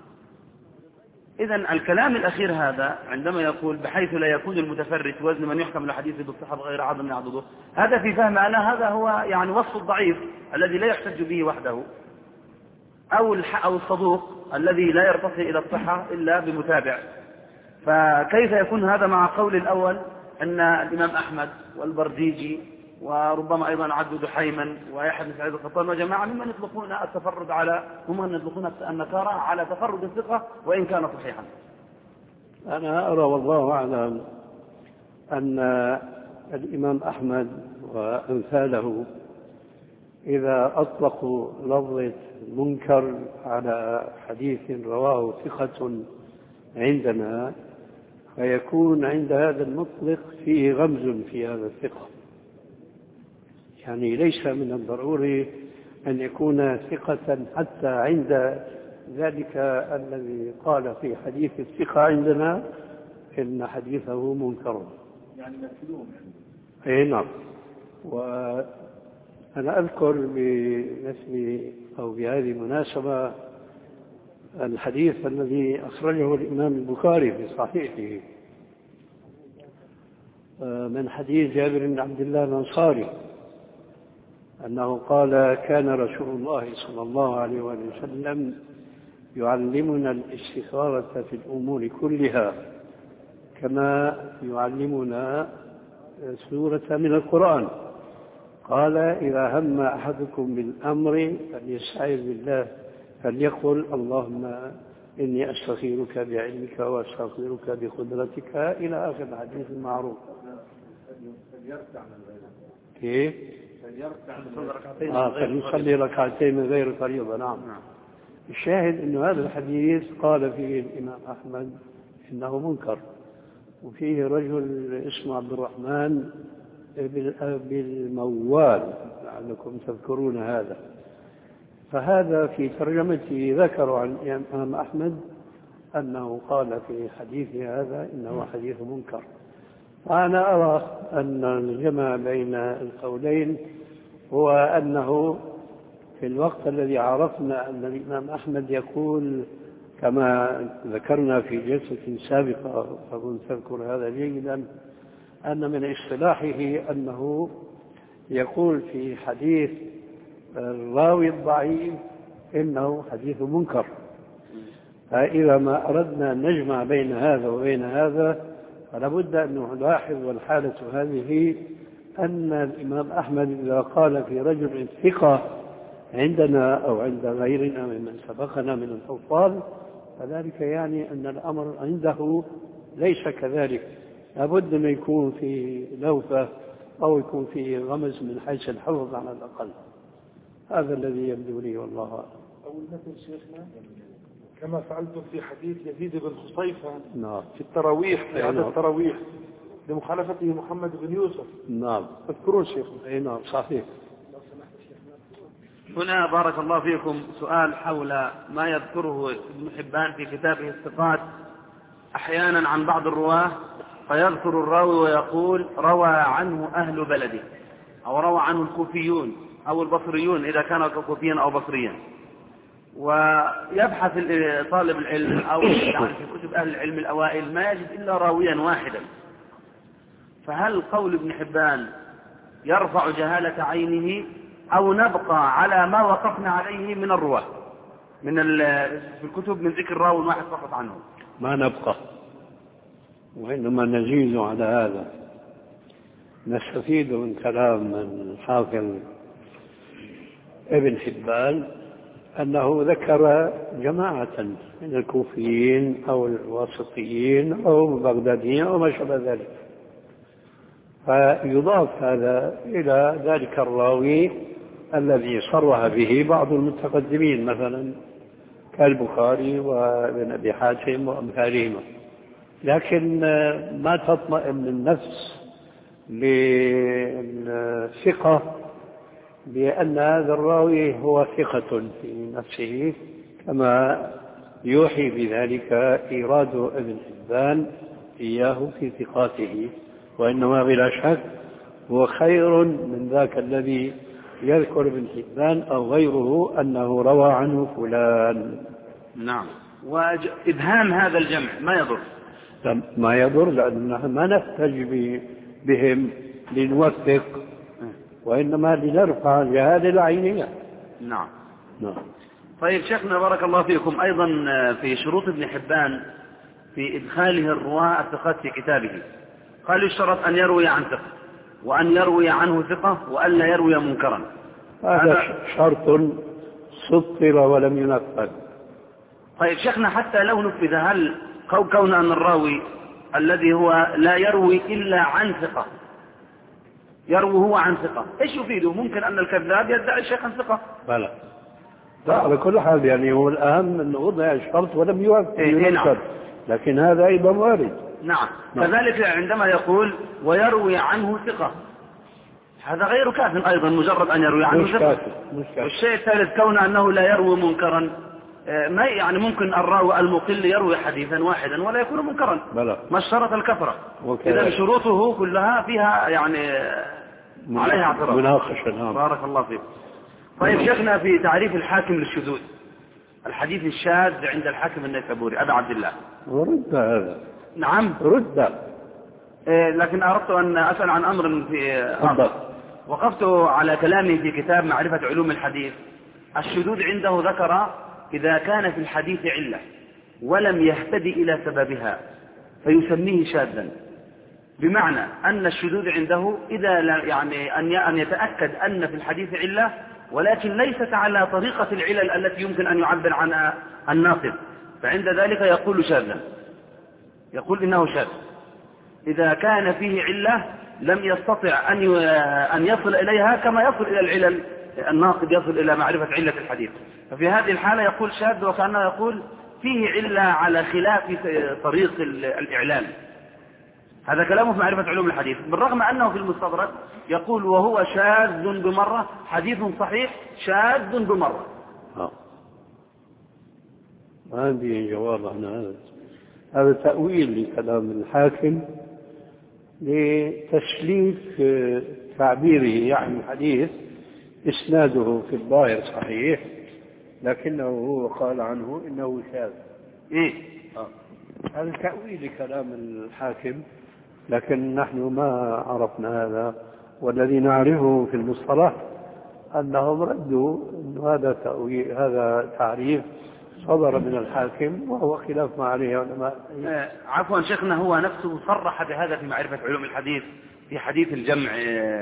إذن الكلام الأخير هذا عندما يقول بحيث لا يكون المتفرد في وزن من يحكم لحديثه بالصحة بغير عاضد يعضده، هذا في فهم أنا هذا هو يعني وصف الضعيف الذي لا يحتج به وحده، أو أو الصدوق الذي لا يرتقي إلى الصحة إلا بمتابع. فكيف يكون هذا مع قول الأول أن الإمام أحمد والبرديجي وربما أيضا عبد دحيما ويحيى بن سعيد القطان وجماعة ممن يطلقون التفرد على ممن يطلقون النكارة على تفرد الثقة وإن كان صحيحا؟ أنا أرى والله أعلم أن الإمام أحمد وأمثاله إذا أطلقوا لفظة منكر على حديث رواه ثقة عندنا فيكون عند هذا المطلق فيه غمز في هذا الثقة، يعني ليس من الضروري أن يكون ثقة حتى عند ذلك الذي قال في حديث الثقة عندنا إن حديثه منكر، يعني مثلوم. أي نعم. وأنا أذكر بمثل أو بهذه المناسبة الحديث الذي أخرجه الإمام البخاري في صحيحه من حديث جابر بن عبد الله الأنصاري أنه قال كان رسول الله صلى الله عليه وسلم يعلمنا الاستخارة في الأمور كلها كما يعلمنا سورة من القرآن. قال إذا هم أحدكم بالأمر فليستعذ بالله فليقل اللهم إني أستخيرك بعلمك وأستغفرك بقدرتك إلى آخر الحديث المعروف. كيف؟ فليصلي ركعتين من غير فريضة. نعم. الشاهد أن هذا الحديث قال فيه الإمام أحمد إنه منكر، وفيه رجل اسمه عبد الرحمن بالموال لعلكم تذكرون هذا، فهذا في ترجمته ذكر عن الإمام أحمد أنه قال في حديثه هذا إنه حديث منكر. وأنا أرى أن الجمع بين القولين هو أنه في الوقت الذي عرفنا أن الإمام أحمد يقول كما ذكرنا في جلسة سابقة فكنت تذكر هذا جيدا أن من اصطلاحه أنه يقول في حديث الراوي الضعيف إنه حديث منكر. فإذا ما أردنا أن نجمع بين هذا وبين هذا فلا بد أن نلاحظ والحالة هذه أن الإمام أحمد إذا قال في رجل ثقة عندنا أو عند غيرنا ممن سبقنا من الحفاظ فذلك يعني أن الأمر عنده ليس كذلك، لابد أن يكون في لوثة أو يكون في غمز من حيث الحفظ على الأقل. هذا الذي يبدو لي والله أعلم. أول مثل شيخنا كما فعلتم في حديث يزيد بن خصيفة نعم. في التراويح في عدد نعم. التراويح لمخالفته محمد بن يوسف. نعم. تذكرون شيخنا؟ أي نعم صحيح. هنا بارك الله فيكم سؤال حول ما يذكره ابن حبان في كتابه الثقات أحيانا عن بعض الرواه فيذكر الراوي ويقول روى عنه أهل بلده أو روى عنه الكوفيون أو البصريون إذا كان كوفيا أو بصريا، ويبحث طالب العلم أو يعني في كتب أهل العلم الأوائل ما يجد إلا راويا واحدا، فهل قول ابن حبان يرفع جهالة عينه أو نبقى على ما وقفنا عليه من الرواه من في الكتب من ذكر راوي واحد فقط عنه؟ ما نبقى، وإنما نزيد على هذا. نستفيد من كلام الحافظ ابن حبان أنه ذكر جماعة من الكوفيين أو الواسطيين أو البغداديين أو ما شابه ذلك، فيضاف هذا إلى ذلك الراوي الذي صرح به بعض المتقدمين مثلا كالبخاري وابن أبي حاتم وأمثالهما، لكن ما تطمئن النفس للثقة بأن هذا الراوي هو ثقة في نفسه كما يوحي بذلك إيراد ابن حبان إياه في ثقاته، وإنما بلا شك هو خير من ذاك الذي يذكر ابن حبان أو غيره أنه روى عنه فلان. نعم. وإبهام هذا الجمع ما يضر؟ ما يضر لأننا ما نحتج بهم لنوثق وإنما لنرفع جهاد العينية. نعم. نعم. طيب شيخنا بارك الله فيكم، أيضا في شروط ابن حبان في إدخاله الرواة الثقات في كتابه. قال يشترط أن يروي عن ثقة، وأن يروي عنه ثقة، وأن لا يروي منكرا. هذا شرط سطر ولم ينفذ. طيب شيخنا، حتى لو نفذ، هل كون أن الراوي الذي هو لا يروي إلا عن ثقة يروي هو عن ثقة، إيش يفيده؟ ممكن أن الكذاب يدعي شيخا ثقة. بلى لا، على كل حال يعني هو الأهم أنه وضع الشرط ولم ينفذ، لكن هذا أيضا وارد. نعم. كذلك عندما يقول ويروي عنه ثقة، هذا غير كاف أيضا، مجرد أن يروي عنه ثقة. والشيء الثالث كون أنه لا يروي منكرا، ما يعني ممكن الراوي المقل يروي حديثا واحدا ولا يكون منكرا، ما اشترط الكثرة. إذا شروطه كلها فيها يعني عليها اعتراض، مناقشة. نعم. بارك الله فيك. طيب شيخنا، في تعريف الحاكم للشذوذ، الحديث الشاذ عند الحاكم النيسابوري أبا عبد الله، رد هذا. نعم رد. إيه، لكن أردت أن أسأل عن أمر في آخر. وقفت على كلامه في كتاب معرفة علوم الحديث. الشذوذ عنده ذكر إذا كان في الحديث علة ولم يهتدي إلى سببها فيسميه شاذا، بمعنى أن الشذوذ عنده إذا يعني أن يتأكد أن في الحديث علة ولكن ليست على طريقة العلل التي يمكن أن يعبر عنها الناقد، فعند ذلك يقول شاذا، يقول إنه شاذ. إذا كان فيه علة لم يستطع أن أن يصل إليها كما يصل إلى العلل، الناقد يصل إلى معرفة علة الحديث، ففي هذه الحالة يقول شاذ، وكأنه يقول فيه علة على خلاف طريق الإعلان. هذا كلامه في معرفة علوم الحديث، بالرغم أنه في المستدرك يقول وهو شاذ بمرة، حديث صحيح شاذ بمرة. آه. ما عندي جواب عن هذا. هذا تأويل لكلام الحاكم لتسليف تعبيره، يعني الحديث إسناده في الظاهر صحيح لكنه هو قال عنه إنه شاذ. إيه؟ آه. هذا تأويل لكلام الحاكم، لكن نحن ما عرفنا هذا، والذي نعرفه في المصطلح أنهم ردوا أن هذا تأويل، هذا تعريف صدر من الحاكم وهو خلاف ما عليه علماء. آه عفوا شيخنا، هو نفسه صرح بهذا في معرفة علوم الحديث في حديث الجمع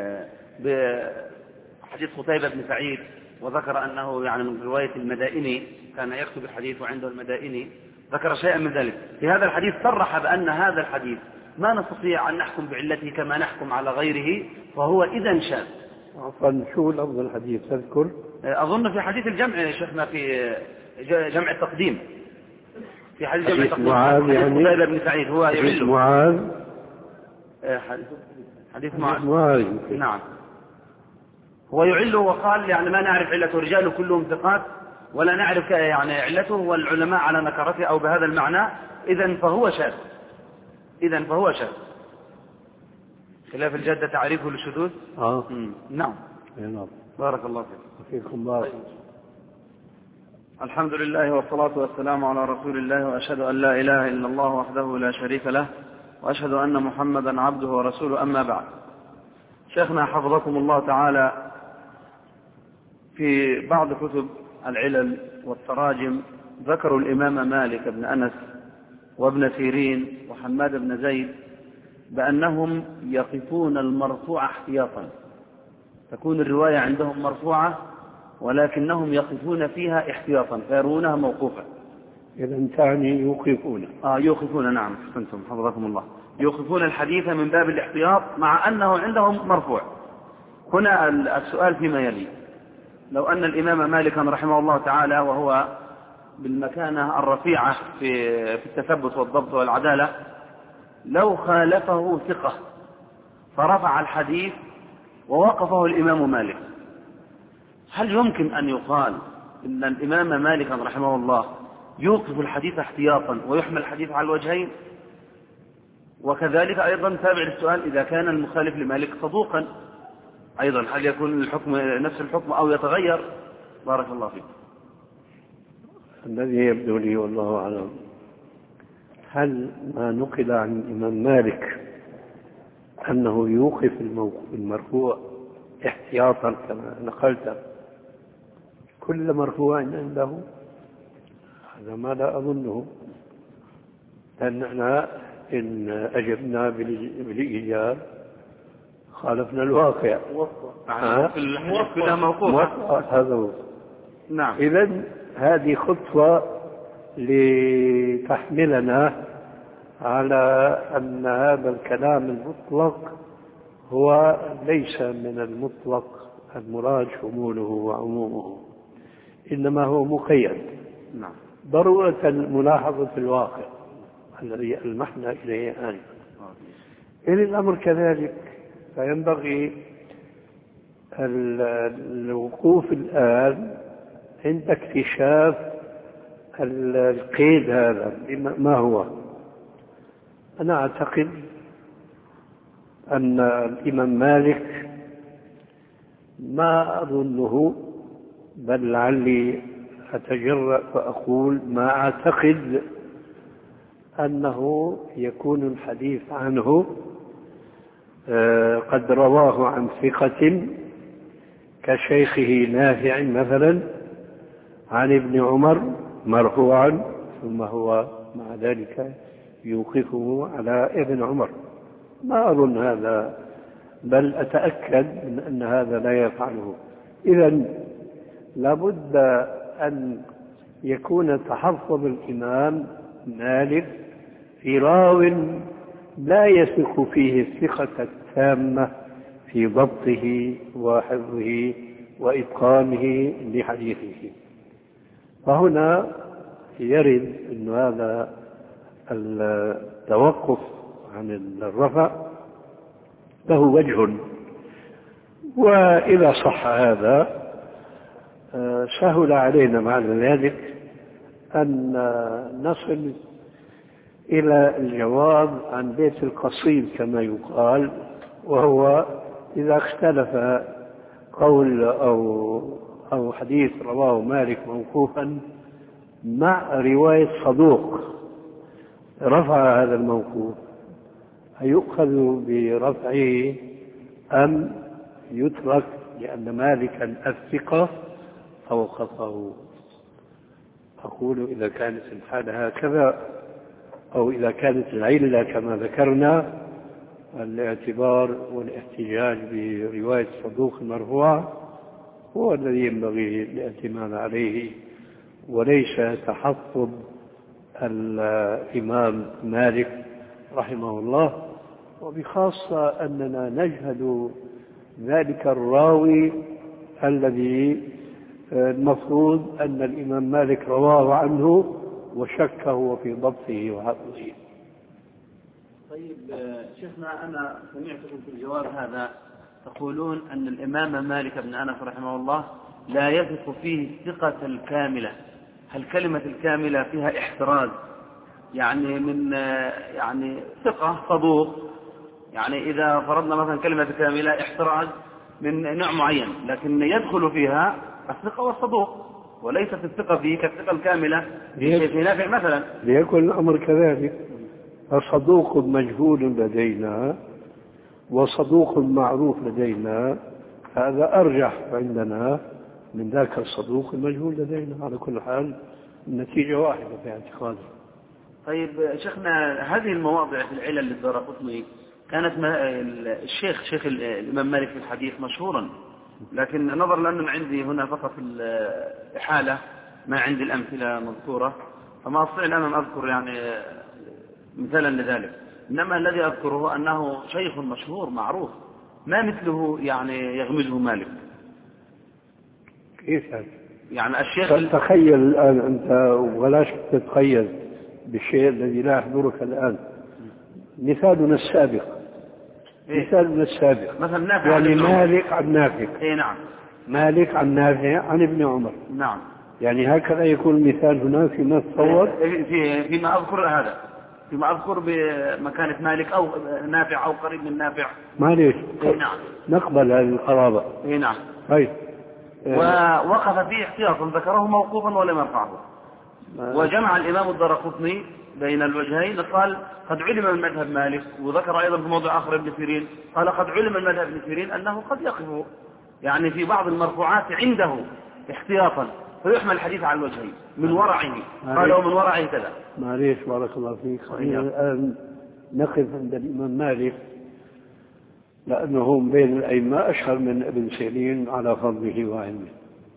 بحديث قتيبة بن سعيد، وذكر أنه يعني من رواية المدائني، كان يكتب الحديث وعنده المدائني، ذكر شيئا من ذلك. في هذا الحديث صرح بأن هذا الحديث ما نستطيع أن نحكم بعلته كما نحكم على غيره، فهو إذن شاذ. عفوا، شو لفظ الحديث تذكر؟ أظن في حديث الجمع شيخنا، في جمع التقديم، في حديث جمع التقديم معاذ، يعني قتيبة بن سعيد هو يعله معاذ، حديث معاذ. نعم، هو يعله وقال يعني ما نعرف علته، رجاله كلهم ثقات ولا نعرف يعني علته، والعلماء على نكرته أو بهذا المعنى، إذن فهو شاذ، إذن فهو شاذ. خلاف الجادة تعريفه للشذوذ. آه. نعم. نعم. بارك الله فيك. فيكم بارك. الحمد لله والصلاة والسلام على رسول الله، وأشهد أن لا إله إلا الله وحده لا شريك له، وأشهد أن محمدا عبده ورسوله، أما بعد. شيخنا حفظكم الله تعالى، في بعض كتب العلل والتراجم ذكروا الإمام مالك بن أنس وابن سيرين وحماد بن زيد بأنهم يقفون المرفوع احتياطا، تكون الرواية عندهم مرفوعة ولكنهم يقفون فيها احتياطا فيرونها موقوفة. إذا تعني يوقفون. آه يوقفون، نعم أحسنتم حفظكم الله، يوقفون الحديث من باب الاحتياط مع أنه عندهم مرفوع. هنا السؤال فيما يلي: لو أن الإمام مالكا رحمه الله تعالى وهو بالمكانة الرفيعة في في التثبت والضبط والعدالة، لو خالفه ثقة فرفع الحديث ووقفه الإمام مالك، هل يمكن أن يقال إن الإمام مالك رحمه الله يوقف الحديث احتياطا ويحمل الحديث على الوجهين؟ وكذلك أيضا تابع السؤال: إذا كان المخالف لمالك صدوقا أيضا هل يكون الحكم نفس الحكم أو يتغير؟ بارك الله فيك. الذي يبدو لي والله أعلم، هل ما نقل عن الإمام مالك أنه يوقف المرفوع احتياطا كما نقلت كل مرفوع عنده؟ هذا ما لا أظنه. أننا إن أجبنا بالإيجاب خالفنا الواقع. في الحديث كلها موقوفة. هذا هو. نعم. إذن هذه خطوة لتحملنا على أن هذا الكلام المطلق هو ليس من المطلق المراد شموله وعمومه، إنما هو مقيد. نعم. ضرورة ملاحظة الواقع الذي ألمحنا إليه آنفا. إن الأمر كذلك فينبغي الوقوف الآن عند اكتشاف القيد هذا ما هو. أنا أعتقد أن الإمام مالك ما أظنه، بل لعلي أتجرأ فأقول ما أعتقد أنه يكون الحديث عنه قد رواه عن ثقة كشيخه نافع مثلا عن ابن عمر مرفوعا، ثم هو مع ذلك يوقفه على ابن عمر. ما أظن هذا، بل أتأكد من أن هذا لا يفعله. إذن لابد أن يكون تحفظ الإمام مالك في راو لا يثق فيه الثقة التامة في ضبطه وحفظه وإتقانه لحديثه. فهنا يرد أن هذا التوقف عن الرفع له وجه، وإذا صح هذا سهل علينا بعد ذلك أن نصل إلى الجواب عن بيت القصيد كما يقال، وهو إذا اختلف قول أو أو حديث رواه مالك موقوفا مع رواية صدوق رفع هذا الموقوف، هيؤخذ برفعه أم يترك لأن مالكا الثقة أوقفه؟ أقول إذا كانت الحالة هكذا، أو إذا كانت العلة كما ذكرنا الاعتبار والاحتجاج برواية صدوق مرفوع هو الذي ينبغي الاعتماد عليه، وليس تحفظ الإمام مالك رحمه الله، وبخاصة أننا نجهل ذلك الراوي الذي المفروض أن الإمام مالك رواه عنه وشكه في ضبطه وحفظه. طيب شيخنا، أنا سمعتكم في الجواب هذا تقولون أن الإمام مالك بن أنس رحمه الله لا يثق فيه الثقة الكاملة. هل كلمة الكاملة فيها احتراز؟ يعني من يعني ثقة صدوق، يعني إذا فرضنا مثلا كلمة كاملة احتراز من نوع معين، لكن يدخل فيها الثقة والصدوق، وليست الثقة فيه كالثقة الكاملة في نافع مثلا. ليكن الأمر كذلك، فصدوق مجهول لدينا وصدوق معروف لدينا، هذا أرجح عندنا من ذاك الصدوق المجهول لدينا. على كل حال النتيجة واحدة في اعتقادي. طيب شيخنا، هذه المواضع في العلل للدارقطني كانت الشيخ شيخ الإمام مالك في الحديث مشهورا، لكن نظرا لأن عندي هنا فقط الإحالة ما عندي الأمثلة مذكورة، فما أستطيع الآن أن أذكر يعني مثالا لذلك. إنما الذي أذكره أنه شيخ مشهور معروف ما مثله يعني يغمزه مالك. كيف يعني؟ يعني الشيخ تخيل الآن أنت، ولاش تتخيل بالشيء الذي لا يحضرك الآن. مثالنا السابق إيه؟ مثالنا السابق مثلا نافع يعني مالك عن نافع. إيه نعم. مالك عن نافع عن ابن عمر. نعم. يعني هكذا يكون المثال هنا فيما تصور في فيما أذكر هذا، فيما أذكر بمكانة مالك أو نافع أو قريب من نافع. معليش. إيه نعم. نقبل هذه القرابة. إيه نعم. هاي. ووقف فيه احتياطا ذكره موقوفا ولم يرفعه. وجمع الإمام الدارقطني بين الوجهين، قال قد علم من مذهب مالك، وذكر أيضا في موضع آخر ابن سيرين قال قد علم من مذهب ابن سيرين أنه قد يقف يعني في بعض المرفوعات عنده احتياطا، فيحمل الحديث على الوجهين من ورعه، قالوا من ورعه كذا. معليش بارك الله فيك، خلينا الآن نقف عند الإمام مالك لأنه بين الأئمة أشهر من ابن سيرين على فضله وعلمه.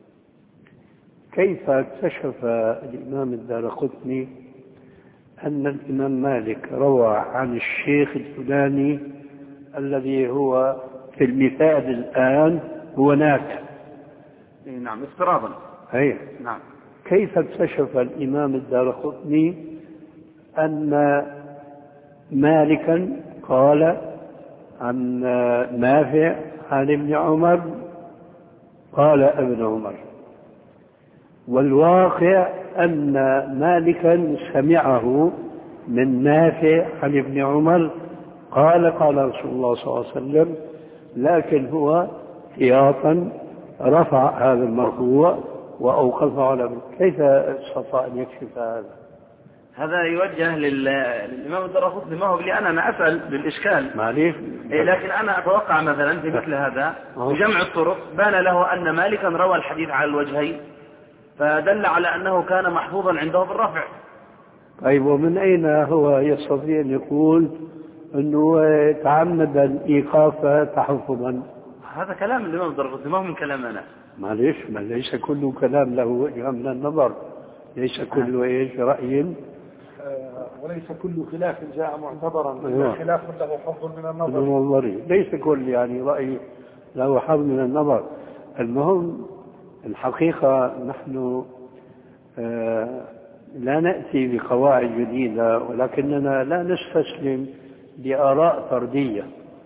كيف اكتشف الإمام الدارقطني أن الإمام مالك روى عن الشيخ الفلاني الذي هو في المثال الآن هو نافع؟ نعم افتراضا. أي نعم. كيف اكتشف الإمام الدارقطني أن مالكا قال عن نافع عن ابن عمر قال ابن عمر، والواقع أن مالكا سمعه من نافع عن ابن عمر قال قال رسول الله صلى الله عليه وسلم، لكن هو احتياطا رفع هذا المرفوع وأوقفه على ابن. كيف استطاع أن يكشف هذا؟ هذا يوجه للإمام الدارقطني، ما هو لي أنا أنا أسأل بالإشكال معليش. إيه، لكن أنا أتوقع مثلا في مثل هذا بجمع الطرق بان له أن مالكا روى الحديث على الوجهين، فدل على أنه كان محفوظا عنده بالرفع. طيب ومن أين هو يستطيع أن يقول أنه تعمد الإيقاف تحفظا؟ هذا كلام الإمام الدارقطني ما هو من كلام أنا. معليش، ما ليس كل كلام له وجه من النظر، ليس كل ايش رأي آه وليس كل خلاف جاء معتبرا، أيوة. خلاف له حظ من النظر. النظري ليس كل يعني رأي له حظ من النظر. المهم الحقيقة نحن آه لا نأتي بقواعد جديدة، ولكننا لا نستسلم لآراء فردية.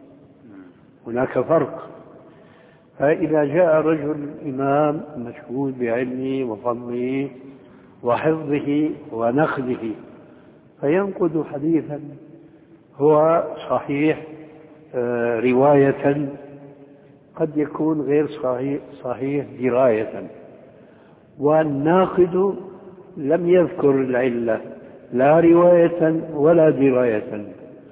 هناك فرق. فإذا جاء رجل إمام مشهود بعلمه وفضله وحفظه ونقده فينقد حديثا هو صحيح آه رواية، قد يكون غير صحيح صحيح دراية، والناقد لم يذكر العلة لا رواية ولا دراية،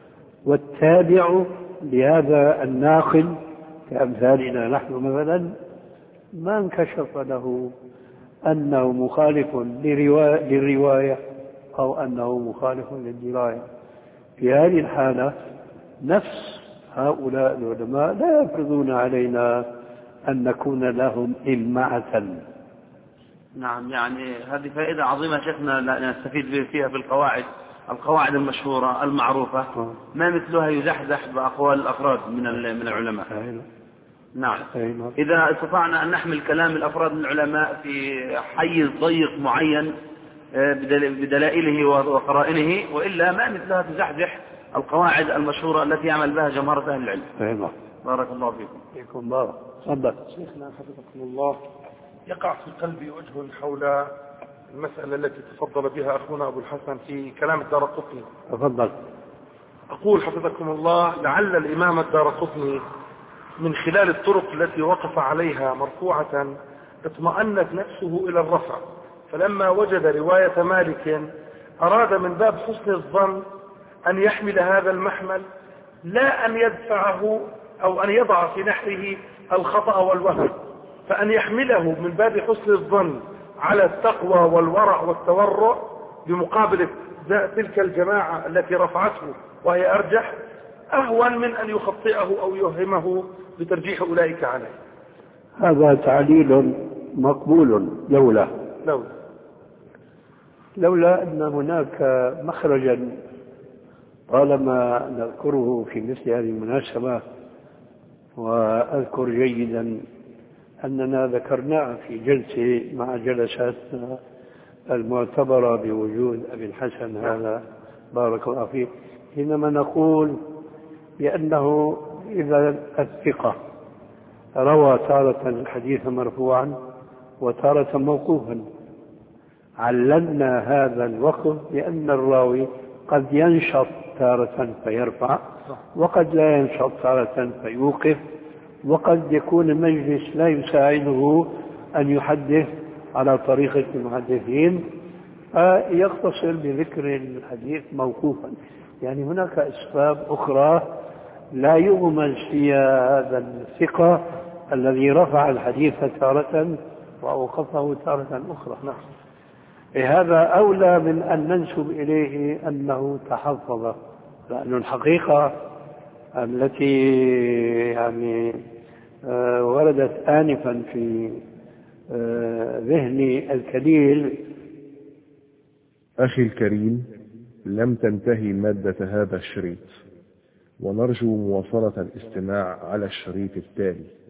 والتابع لهذا الناقد كأمثالنا نحن مثلا ما انكشف له أنه مخالف للرواية أو أنه مخالف للدراية. في هذه الحالة نفس هؤلاء العلماء لا يفرضون علينا أن نكون لهم إمعة. نعم، يعني هذه فائدة عظيمة شيخنا نستفيد فيها في القواعد القواعد المشهورة المعروفة، ما مثلها يزحزح بأقوال الأفراد من من العلماء. نعم. إذا استطعنا أن نحمل كلام الأفراد من العلماء في حيز ضيق معين بدلائله وقرائنه، وإلا ما مثلها تزحزح القواعد المشهورة التي يعمل بها جمهرة أهل العلم. أيوة. بارك الله فيكم. فيكم بارك. تفضل. شيخنا حفظكم الله، يقع في قلبي وجه حول المسألة التي تفضل بها أخونا أبو الحسن في كلام الدارقطني. تفضل. أقول حفظكم الله، لعل الإمام الدارقطني من خلال الطرق التي وقف عليها مرفوعة اطمأنت نفسه إلى الرفع، فلما وجد رواية مالك أراد من باب حسن الظن أن يحمل هذا المحمل، لا أن يدفعه أو أن يضع في نحره الخطأ والوهم، فأن يحمله من باب حسن الظن على التقوى والورع والتورع بمقابل تلك الجماعة التي رفعته وهي أرجح، أهون من أن يخطئه أو يوهمه بترجيح أولئك عليه. هذا تعليل مقبول لولا لولا لولا أن هناك مخرجا طالما نذكره في مثل هذه المناسبة، وأذكر جيدا أننا ذكرناه في جلسة مع جلساتنا المعتبرة بوجود أبي الحسن هذا بارك الله فيه، حينما نقول بأنه إذا الثقة روى تارة الحديث مرفوعا وتارة موقوفا، عللنا هذا الوقف بأن الراوي قد ينشط تارة فيرفع، وقد لا ينشط تارة فيوقف، وقد يكون المجلس لا يساعده أن يحدث على طريقة المحدثين فيقتصر بذكر الحديث موقوفا. يعني هناك أسباب أخرى لا يغمز فيها هذا الثقة الذي رفع الحديث تارة وأوقفه تارة أخرى. نعم. هذا أولى من أن ننسب إليه أنه تحفظ، لأن الحقيقة التي يعني وردت آنفا في ذهني الكليل. أخي الكريم، لم تنتهي مادة هذا الشريط، ونرجو مواصلة الاستماع على الشريط التالي.